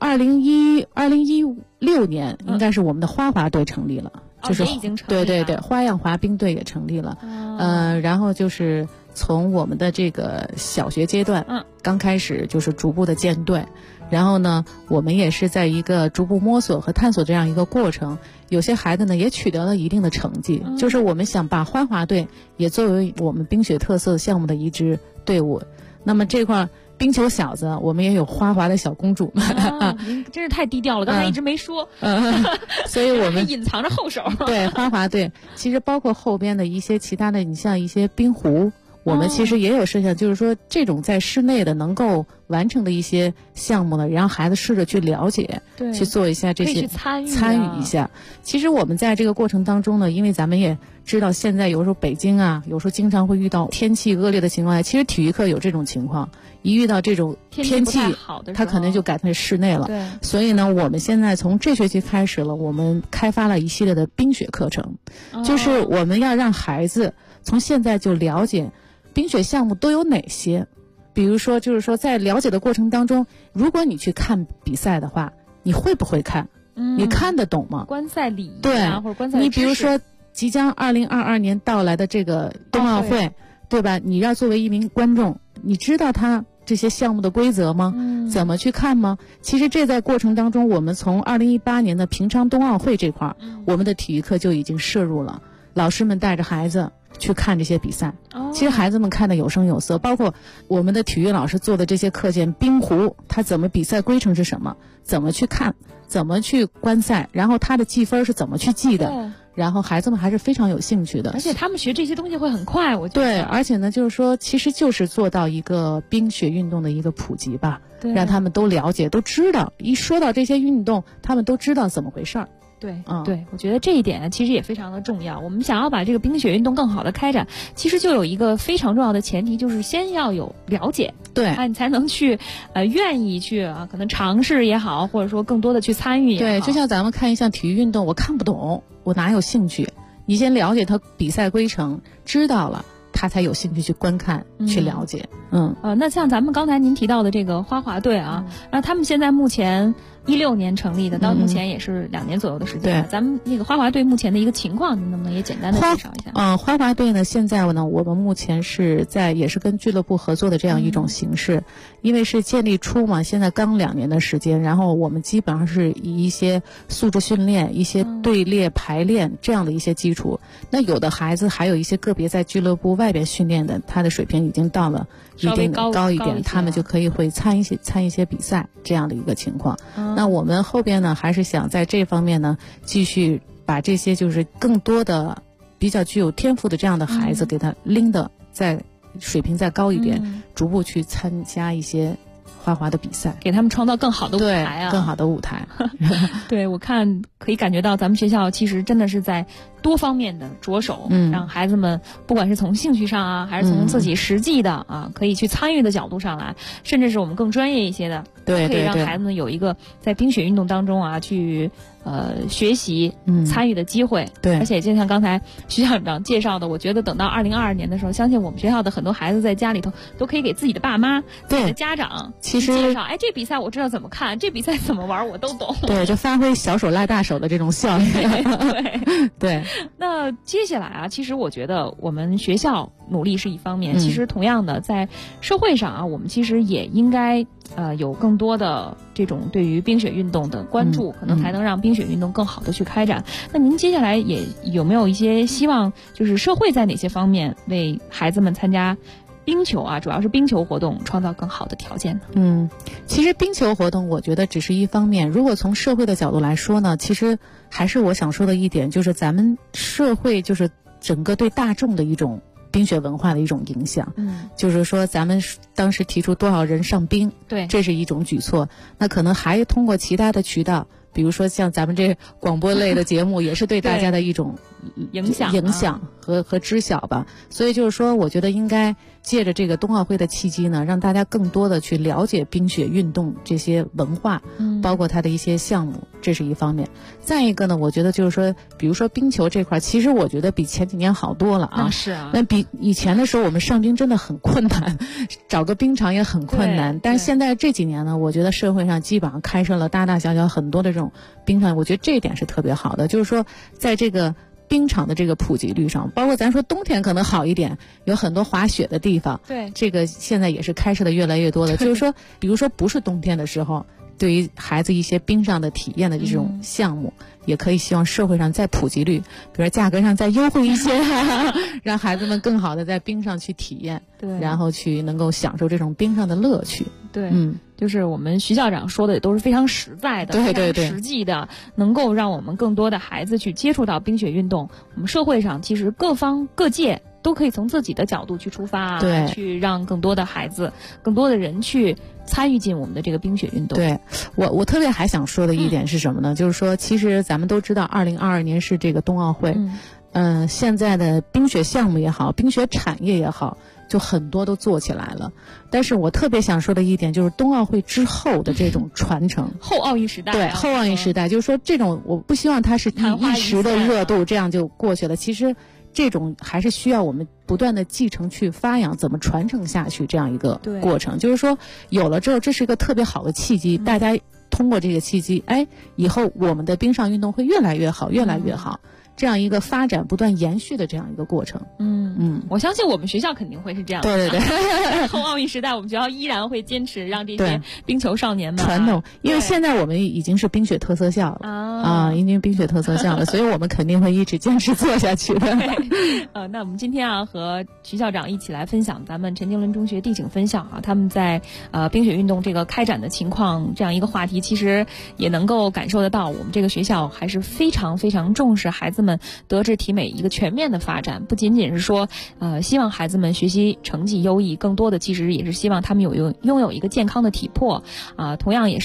2016年，应该是我们的花滑队成立了，就是已经成立了。 对对对，花样滑冰队也成立了。然后就是从我们的这个小学阶段，刚开始就是逐步的建队，然后呢，我们也是在一个逐步摸索和探索这样一个过程。有些孩子呢也取得了一定的成绩，就是我们想把花滑队也作为我们冰雪特色项目的一支队伍。那么这块冰球小子，我们也有花滑的小公主们。 您真是太低调了，刚才一直没说。 所以我们隐藏着后手。 对，花滑队其实包括后边的一些其他的，你像一些冰壶，我们其实也有设想，就是说这种在室内的能够完成的一些项目呢，让孩子试着去了解，去做一下这些，参与一下。其实我们在这个过程当中呢，因为咱们也知道现在有时候北京啊，有时候经常会遇到天气恶劣的情况下，其实体育课有这种情况，一遇到这种天气他可能就改成室内了。 对， 所以呢，我们现在从这学期开始了，我们开发了一系列的冰雪课程，就是我们要让孩子从现在就了解冰雪项目都有哪些。比如说就是说在了解的过程当中，如果你去看比赛的话，你会不会看？你看得懂吗？ 观赛礼仪对， 或者观赛你比如说即将2022年到来的这个冬奥会，对吧？你要作为一名观众，你知道它这些项目的规则吗？怎么去看吗？其实这在过程当中，我们从2018年的平昌冬奥会这块，我们的体育课就已经摄入了，老师们带着孩子去看这些比赛。其实孩子们看得有声有色，包括我们的体育老师做的这些课件，冰壶它怎么比赛规程是什么，怎么去看，怎么去观赛，然后它的计分是怎么去记的，然后孩子们还是非常有兴趣的。 而且他们学这些东西会很快，我觉得。 对，而且呢就是说其实就是做到一个冰雪运动的一个普及吧，让他们都了解都知道，一说到这些运动他们都知道怎么回事儿。 对，对，我觉得这一点其实也非常的重要。我们想要把这个冰雪运动更好的开展，其实就有一个非常重要的前提，就是先要有了解， 对， 你才能去愿意去可能尝试也好，或者说更多的去参与也好。 对，就像咱们看一项体育运动，我看不懂，我哪有兴趣？你先了解它比赛规程，知道了，他才有兴趣去观看、去了解。 那像咱们刚才您提到的这个花滑队啊，那他们现在目前16年成立的，到目前也是2年左右的时间了。咱们那个花滑队目前的一个情况，您能不能也简单的介绍一下？ 花滑队呢，现在呢，我们目前是也是跟俱乐部合作的这样一种形式，因为是建立初嘛，现在刚2年的时间，然后我们基本上是以一些素质训练、一些队列排练这样的一些基础。那有的孩子还有一些个别在俱乐部外边训练的，他的水平已经到了一定高一点，他们就可以会参一些比赛这样的一个情况。那我们后边呢，还是想在这方面呢，继续把这些就是更多的比较具有天赋的这样的孩子，给他拎的在水平再高一点，逐步去参加一些花滑的比赛， 给他们创造更好的舞台更好的舞台。 对，我看可以感觉到咱们学校其实真的是在多方面的着手，让孩子们不管是从兴趣上啊，还是从自己实际的可以去参与的角度上来，甚至是我们更专业一些的， 对， 可以让孩子们有一个在冰雪运动当中去学习参与的机会。 对， 而且就像刚才徐校长介绍的，我觉得等到2022年的时候，相信我们学校的很多孩子在家里头都可以给自己的爸妈、自己的家长其实介绍，这比赛我知道怎么看，这比赛怎么玩我都懂。 对，就发挥小手拉大手的这种效应。对。 那接下来其实我觉得我们学校努力是一方面，其实同样的在社会上我们其实也应该有更多的这种对于冰雪运动的关注，可能才能让冰雪运动更好的去开展。那您接下来也有没有一些希望，就是社会在哪些方面为孩子们参加冰球主要是冰球活动创造更好的条件呢？ 其实冰球活动我觉得只是一方面，如果从社会的角度来说呢，其实还是我想说的一点，就是咱们社会就是整个对大众的一种冰雪文化的一种影响。就是说咱们当时提出多少人上冰， 对， 这是一种举措。那可能还通过其他的渠道，比如说像咱们这广播类的节目，也是对大家的一种影响和知晓吧。所以就是说，我觉得应该借着这个冬奥会的契机呢，让大家更多的去了解冰雪运动这些文化，包括它的一些项目，这是一方面。再一个呢，我觉得就是说，比如说冰球这块，其实我觉得比前几年好多了啊。 是啊。 那比以前的时候，我们上冰真的很困难，找个冰场也很困难。但是现在这几年呢，我觉得社会上基本上开设了大大小小很多的这种冰场，我觉得这一点是特别好的。就是说，在这个冰场的这个普及率上，包括咱说冬天可能好一点，有很多滑雪的地方， 对， 这个现在也是开设的越来越多了。就是说，比如说不是冬天的时候，对于孩子一些冰上的体验的这种项目，也可以希望社会上再普及率，比如价格上再优惠一些，让孩子们更好的在冰上去体验， 对， 然后去能够享受这种冰上的乐趣。 对，就是我们徐校长说的也都是非常实在的， 对， 非常实际的，能够让我们更多的孩子去接触到冰雪运动。我们社会上其实各方各界都可以从自己的角度去出发， 对， 去让更多的孩子、更多的人去参与进我们的这个冰雪运动。 对，我特别还想说的一点是什么呢？就是说，其实咱们都知道2022年是这个冬奥会，现在的冰雪项目也好，冰雪产业也好，就很多都做起来了。但是我特别想说的一点就是冬奥会之后的这种传承， 后奥运时代， 对，后奥运时代，就是说这种我不希望它是一时的热度这样就过去了。其实这种还是需要我们不断的继承去发扬，怎么传承下去这样一个过程。就是说有了之后，这是一个特别好的契机，大家通过这个契机，以后我们的冰上运动会越来越好，越来越好。这样一个发展不断延续的这样一个过程。 我相信我们学校肯定会是这样的。 对后奥运时代我们学校依然会坚持让这些冰球少年们传统，因为现在我们已经是冰雪特色校了已经冰雪特色校了，所以我们肯定会一直坚持做下去的。 那我们今天和徐校长一起来分享咱们陈经纶中学地景分校他们在冰雪运动这个开展的情况这样一个话题，其实也能够感受得到我们这个学校还是非常非常重视孩子们德智体美一个全面的发展，不仅仅是说希望孩子们学习成绩优异，更多的其实也是希望他们拥有一个健康的体魄同样也是有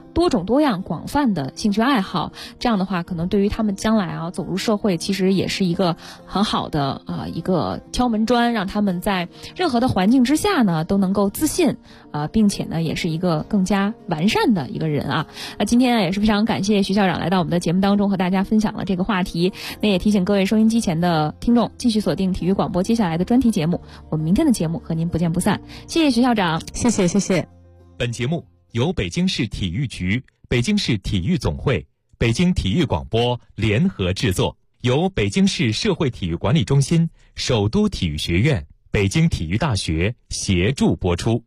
多种多样、广泛的兴趣爱好，这样的话，可能对于他们将来走入社会，其实也是一个很好的一个敲门砖，让他们在任何的环境之下呢都能够自信并且呢也是一个更加完善的一个人啊。今天也是非常感谢徐校长来到我们的节目当中和大家分享了这个话题。那也提醒各位收音机前的听众继续锁定体育广播接下来的专题节目，我们明天的节目和您不见不散。谢谢徐校长， 谢谢。 本节目由北京市体育局、北京市体育总会、北京体育广播联合制作，由北京市社会体育管理中心、首都体育学院、北京体育大学协助播出。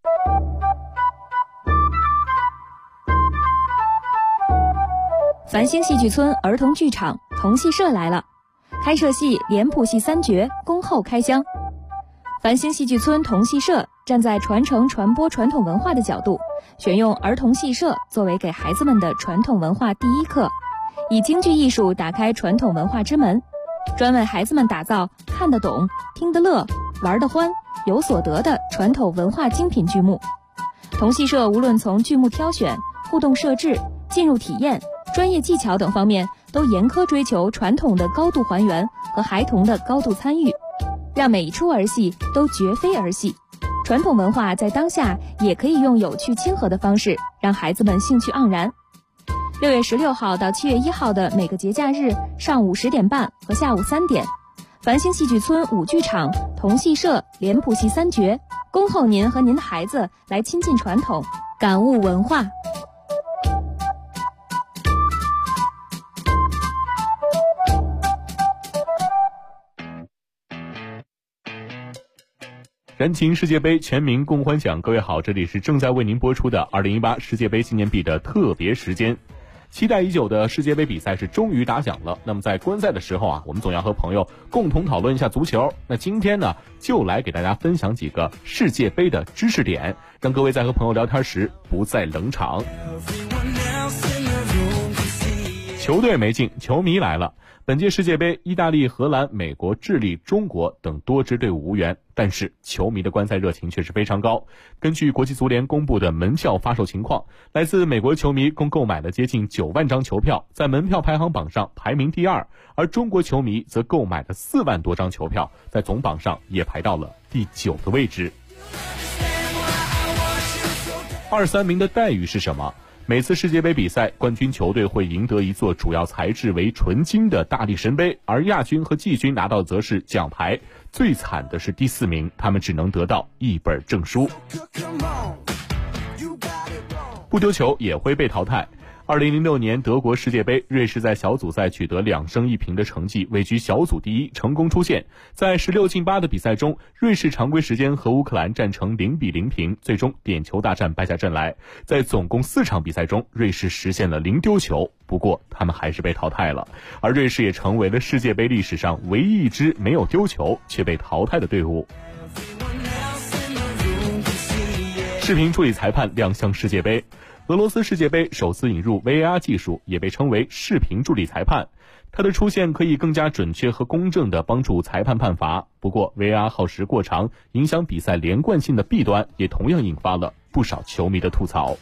繁星戏剧村儿童剧场童戏社来了，开设戏脸谱戏三绝，恭候开箱。繁星戏剧村童戏社站在传承传播传统文化的角度，选用儿童戏社作为给孩子们的传统文化第一课，以京剧艺术打开传统文化之门，专为孩子们打造看得懂、听得乐、玩得欢、有所得的传统文化精品剧目。童戏社无论从剧目挑选、互动设置、进入体验、专业技巧等方面，都严苛追求传统的高度还原和孩童的高度参与，让每一出儿戏都绝非儿戏。传统文化在当下也可以用有趣亲和的方式让孩子们兴趣盎然。6月16号到7月1号的每个节假日上午10点半和下午3点，繁星戏剧村舞剧场童戏社脸谱戏三绝，恭候您和您的孩子来亲近传统，感悟文化。 燃情世界杯，全民共欢享。各位好，这里是正在为您播出的2018世界杯纪念币的特别时间。期待已久的世界杯比赛是终于打响了。那么在观赛的时候我们总要和朋友共同讨论一下足球。那今天呢，就来给大家分享几个世界杯的知识点，让各位在和朋友聊天时不再冷场。球队没进，球迷来了。本届世界杯，意大利、荷兰、美国、智利、中国等多支队伍无缘，但是球迷的观赛热情却是非常高。根据国际足联公布的门票发售情况，来自美国球迷共购买了接近9万张球票，在门票排行榜上排名第2，而中国球迷则购买了4万多张球票，在总榜上也排到了第9个位置。2、3名的待遇是什么？每次世界杯比赛，冠军球队会赢得一座主要材质为纯金的大力神杯，而亚军和季军拿到则是奖牌。最惨的是第4名，他们只能得到一本证书。不丢球也会被淘汰。2006年德国世界杯，瑞士在小组赛取得2胜1平的成绩，位居小组第一，成功出线。在16进8的比赛中，瑞士常规时间和乌克兰战成0比0平，最终点球大战败下阵来。在总共4场比赛中，瑞士实现了0丢球，不过他们还是被淘汰了。而瑞士也成为了世界杯历史上唯一一支没有丢球却被淘汰的队伍。视频助理裁判亮相世界杯。俄罗斯世界杯首次引入 VAR 技术，也被称为视频助理裁判。它的出现可以更加准确和公正地帮助裁判判罚。不过 VAR 耗时过长，影响比赛连贯性的弊端也同样引发了不少球迷的吐槽。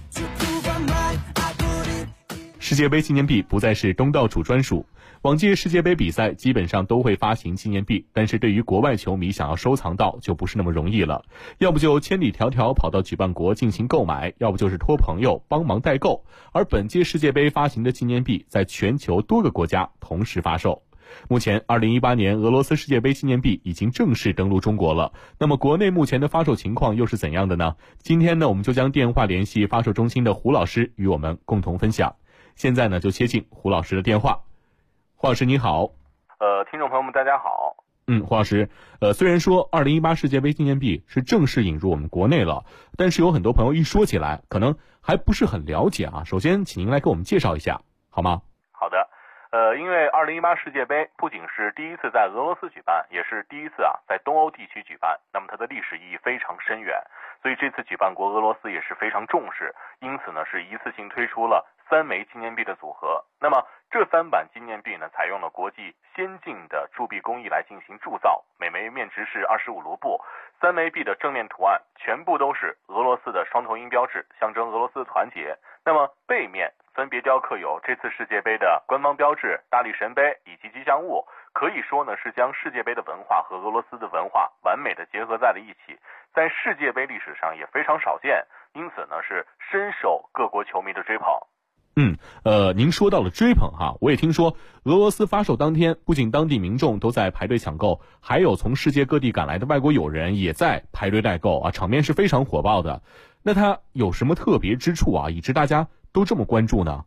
世界杯纪念币不再是东道主专属。往届世界杯比赛基本上都会发行纪念币，但是对于国外球迷想要收藏到就不是那么容易了，要不就千里迢迢跑到举办国进行购买，要不就是托朋友帮忙代购。而本届世界杯发行的纪念币在全球多个国家同时发售。目前2018年俄罗斯世界杯纪念币已经正式登陆中国了，那么国内目前的发售情况又是怎样的呢？今天呢，我们就将电话联系发售中心的胡老师与我们共同分享。现在呢，就接进胡老师的电话。胡老师你好。 听众朋友们大家好。 胡老师，虽然说2018世界杯纪念币是正式引入我们国内了，但是有很多朋友一说起来可能还不是很了解啊。首先请您来给我们介绍一下好吗？ 好的。因为2018世界杯不仅是第一次在俄罗斯举办，也是第一次在东欧地区举办，那么它的历史意义非常深远，所以这次举办国俄罗斯也是非常重视，因此呢是一次性推出了3枚纪念币的组合。那么这3版纪念币呢，采用了国际先进的铸币工艺来进行铸造，每枚面值是25卢布。3枚币的正面图案全部都是俄罗斯的双头鹰标志，象征俄罗斯的团结。 那么背面分别雕刻有这次世界杯的官方标志、大力神杯以及吉祥物，可以说呢是将世界杯的文化和俄罗斯的文化完美的结合在了一起，在世界杯历史上也非常少见，因此呢是深受各国球迷的追捧。 您说到了追捧哈，我也听说俄罗斯发售当天，不仅当地民众都在排队抢购，还有从世界各地赶来的外国友人也在排队代购啊，场面是非常火爆的。那它有什么特别之处啊，以致大家都这么关注呢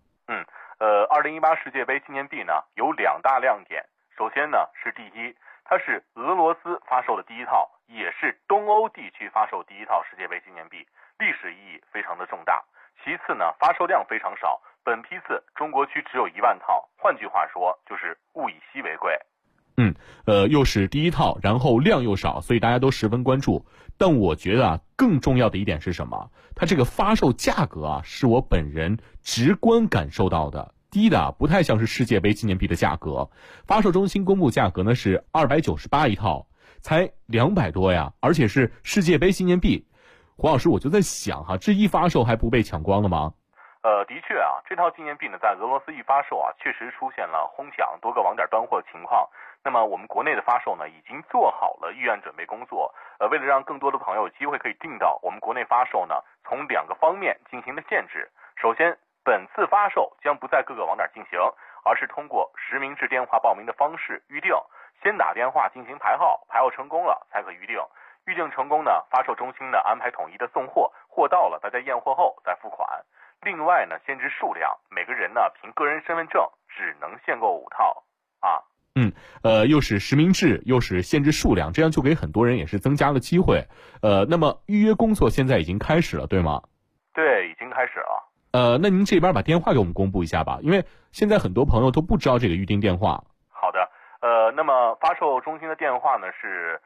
？2018世界杯纪念币呢有2大亮点，首先呢是第一，它是俄罗斯发售的第一套，也是东欧地区发售第一套世界杯纪念币，历史意义非常的重大。其次呢，发售量非常少，本批次中国区只有1万套，换句话说就是物以稀为贵。 又是第一套，然后量又少，所以大家都十分关注。但我觉得更重要的一点是什么？它这个发售价格是我本人直观感受到的，低的不太像是世界杯纪念币的价格。发售中心公布价格呢是298一套，才200多呀，而且是世界杯纪念币。黄老师，我就在想这一发售还不被抢光了吗？ 的确这套纪念币呢，在俄罗斯一发售确实出现了哄抢、多个网点断货的情况。那么我们国内的发售呢，已经做好了预案准备工作。为了让更多的朋友有机会可以订到，我们国内发售呢，从2个方面进行了限制。首先，本次发售将不在各个网点进行，而是通过实名制电话报名的方式预定，先打电话进行排号，排号成功了才可预定。预定成功呢，发售中心呢安排统一的送货，货到了大家验货后再付款。另外呢，限制数量，每个人呢凭个人身份证只能限购5套又是实名制，又是限制数量，这样就给很多人也是增加了机会。那么预约工作现在已经开始了，对吗？ 对，已经开始了。 那您这边把电话给我们公布一下吧，因为现在很多朋友都不知道这个预订电话。 好的，那么发售中心的电话呢是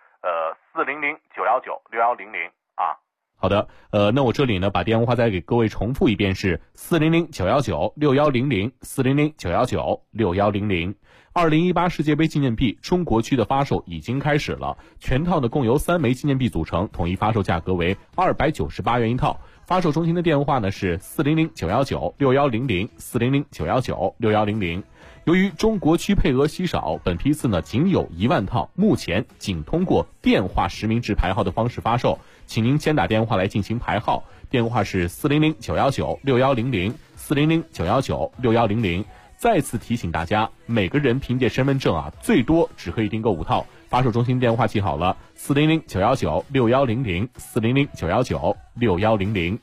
400-919-6100 好的，那我这里呢把电话再给各位重复一遍，是400-919-6100 400-919-6100。2018世界杯纪念币中国区的发售已经开始了，全套呢共由3枚纪念币组成，统一发售价格为298元一套。发售中心的电话呢是400-919-6100 400-919-6100。由于中国区配额稀少，本批次呢仅有1万套，目前仅通过电话实名制排号的方式发售，请您先打电话来进行排号，电话是400-919-6100 400-919-6100。再次提醒大家，每个人凭借身份证最多只可以订购5套。发售中心电话记好了，400-919-6100 400-919-6100。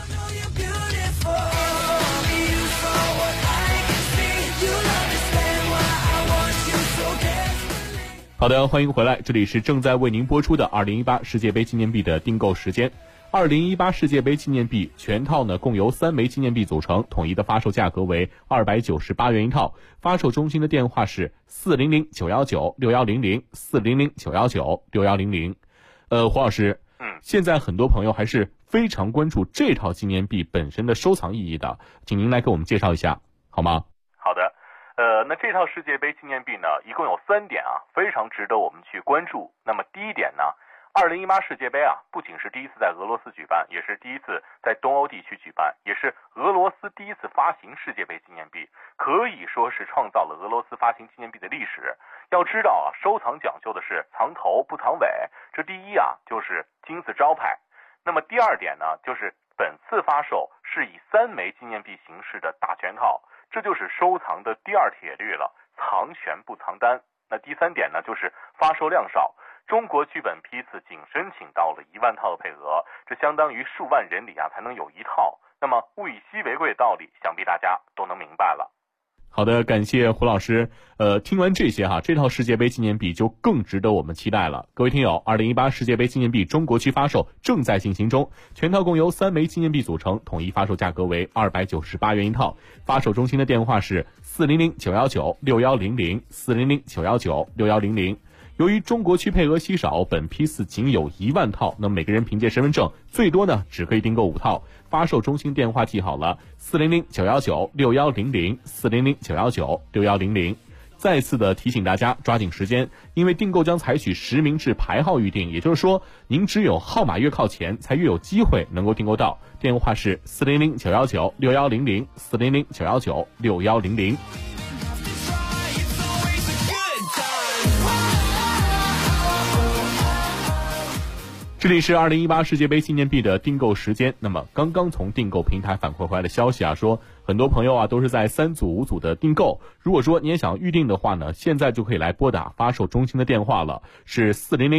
好的，欢迎回来，这里是正在为您播出的2018世界杯纪念币的订购时间。2018世界杯纪念币全套呢共由3枚纪念币组成，统一的发售价格为298元一套。发售中心的电话是400-919-6100 400-919-6100。黄老师，现在很多朋友还是非常关注这套纪念币本身的收藏意义的，请您来给我们介绍一下好吗？ 好的，那这套世界杯纪念币呢，一共有3点非常值得我们去关注。那么第一点呢，2018世界杯不仅是第一次在俄罗斯举办，也是第一次在东欧地区举办，也是俄罗斯第一次发行世界杯纪念币，可以说是创造了俄罗斯发行纪念币的历史。要知道收藏讲究的是藏头不藏尾，这第一就是金字招牌。那么第二点呢，就是本次发售是以3枚纪念币形式的大全套，这就是收藏的第2铁律了，藏全不藏单。那第3点呢，就是发售量少。中国区本批次仅申请到了1万套的配额，这相当于数万人里才能有1套。那么物以稀为贵的道理，想必大家都能明白了。 好的，感谢胡老师。听完这些这套世界杯纪念币就更值得我们期待了。各位听友，2018世界杯纪念币中国区发售正在进行中，全套共由3枚纪念币组成，统一发售价格为298元一套。发售中心的电话是400-919-6100 400-919-6100。由于中国区配额稀少，本批次仅有1万套，那么每个人凭借身份证最多呢只可以订购5套。发售中心电话记好了，400-919-6100 400-919-6100。 再次的提醒大家抓紧时间，因为订购将采取实名制排号预订，也就是说您只有号码越靠前才越有机会能够订购到。电话是400-919-6100，400-919-6100。这里是2018世界杯纪念币的订购时间。那么刚刚从订购平台反馈回来的消息啊，说很多朋友啊都是在3组5组的订购。如果说你也想预定的话呢，现在就可以来拨打发售中心的电话了，是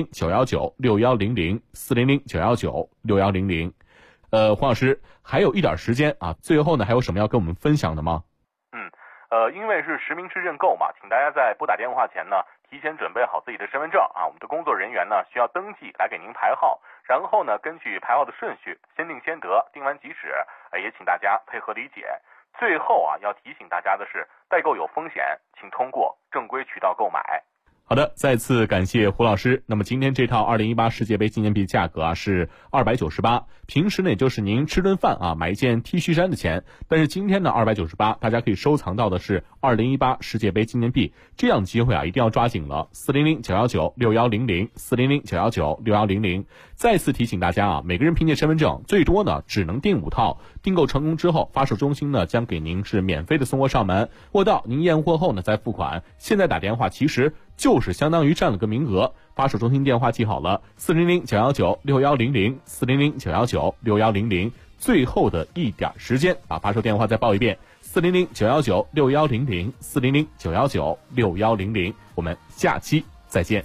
400-919-6100，400-919-6100。黄老师，还有一点时间啊，最后呢还有什么要跟我们分享的吗？ 因为是实名制认购嘛，请大家在拨打电话前呢，提前准备好自己的身份证啊，我们的工作人员呢需要登记来给您排号，然后呢根据排号的顺序，先定先得，定完即止，也请大家配合理解。最后啊，要提醒大家的是，代购有风险，请通过正规渠道购买。 好的，再次感谢胡老师。那么今天这套2018世界杯纪念币价格啊是298，平时呢也就是您吃顿饭啊买一件 T 恤衫的钱，但是今天呢298，大家可以收藏到的是2018世界杯纪念币，这样机会啊一定要抓紧了。400-919-6100，400-919-6100。再次提醒大家啊，每个人凭借身份证最多呢只能订5套，订购成功之后，发售中心呢将给您是免费的送货上门，货到您验货后呢再付款。现在打电话其实就是相当于占了个名额，发售中心电话记好了，400-919-6100，400-919-6100。最后的一点时间啊，发售电话再报一遍，400-919-6100，400-919-6100。我们下期再见。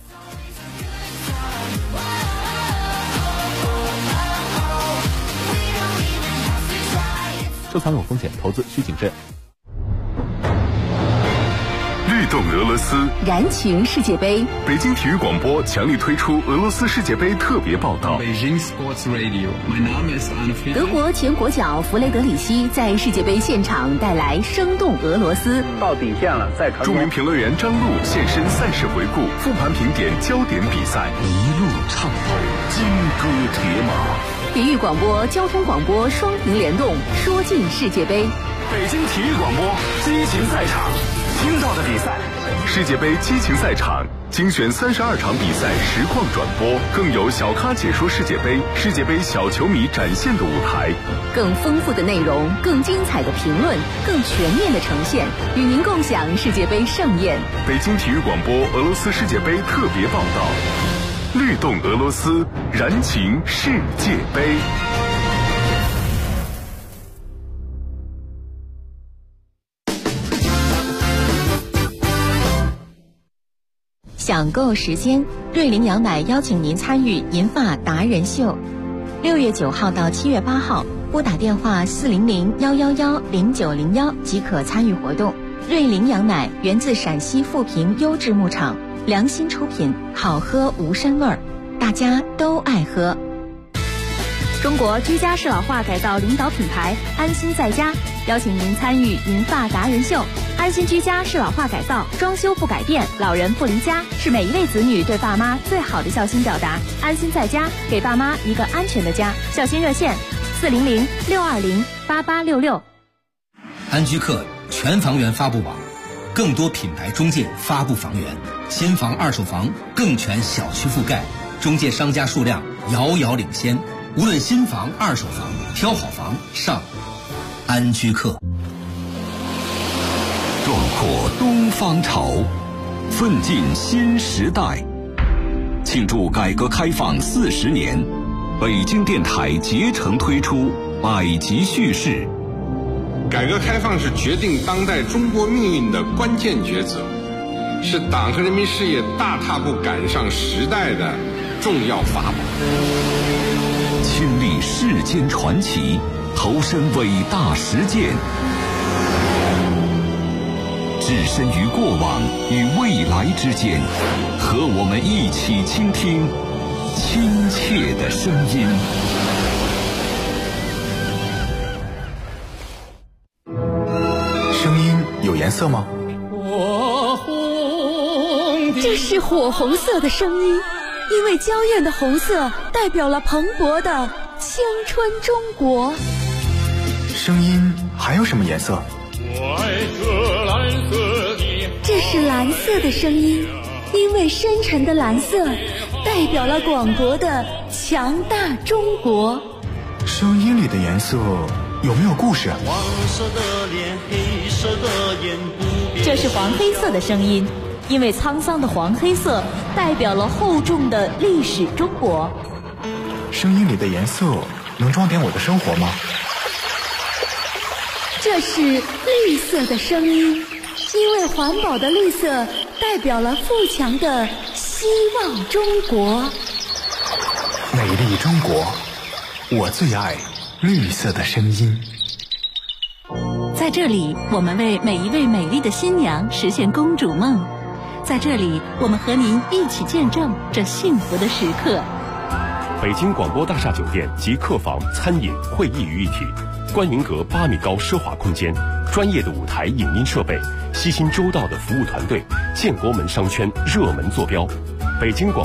收藏有风险，投资需谨慎。 律动俄罗斯， 燃情世界杯。 北京体育广播强力推出俄罗斯世界杯特别报道。 德国前国脚弗雷德里希在世界杯现场带来生动俄罗斯。 到底线了，再传。 著名评论员张璐现身赛事回顾，复盘评点焦点比赛，一路畅透金戈铁马。 体育广播、交通广播双屏联动，说尽世界杯。 北京体育广播激情赛场，听到的比赛，世界杯激情赛场精选32场比赛实况转播，更有小咖解说世界杯，世界杯小球迷展现的舞台， 更丰富的内容，更精彩的评论，更全面的呈现，与您共享世界杯盛宴。 北京体育广播俄罗斯世界杯特别报道，律动俄罗斯，燃情世界杯。 享购时间，瑞麟羊奶邀请您参与银发达人秀，6月9号到7月8号，拨打电话400-111-0901即可参与活动。瑞麟羊奶源自陕西富平优质牧场，良心出品，好喝无膻味儿，大家都爱喝。 中国居家适老化改造领导品牌安心在家邀请您参与银发达人秀。安心居家适老化改造，装修不改变，老人不离家，是每一位子女对爸妈最好的孝心表达。安心在家，给爸妈一个安全的家。孝心热线400-620-8866。 安居客全房源发布网，更多品牌中介发布房源，新房二手房更全小区覆盖，中介商家数量遥遥领先。无论新房二手房，挑好房上安居客。 壮阔东方潮，奋进新时代。庆祝改革开放40年，北京电台竭诚推出百集叙事。 改革开放是决定当代中国命运的关键抉择，是党和人民事业大踏步赶上时代的重要法宝。 亲历世间传奇，投身伟大实践，置身于过往与未来之间，和我们一起倾听亲切的声音。 声音有颜色吗？ 这是火红色的声音，因为娇艳的红色代表了蓬勃的青春中国。 声音还有什么颜色？ 这是是蓝色的声音，因为深沉的蓝色代表了广博的强大中国。 声音里的颜色有没有故事？ 黄色的脸，黑色的眼，不变。 这是黄黑色的声音，因为沧桑的黄黑色代表了厚重的历史中国。 声音里的颜色能装点我的生活吗？ 这是绿色的声音，因为环保的绿色代表了富强的希望中国。 美丽中国，我最爱绿色的声音。 在这里，我们为每一位美丽的新娘实现公主梦。在这里，我们和您一起见证这幸福的时刻。 北京广播大厦酒店集客房、餐饮、会议于一体，观云阁8米高奢华空间，专业的舞台影音设备，悉心周到的服务团队，建国门商圈热门坐标。北京广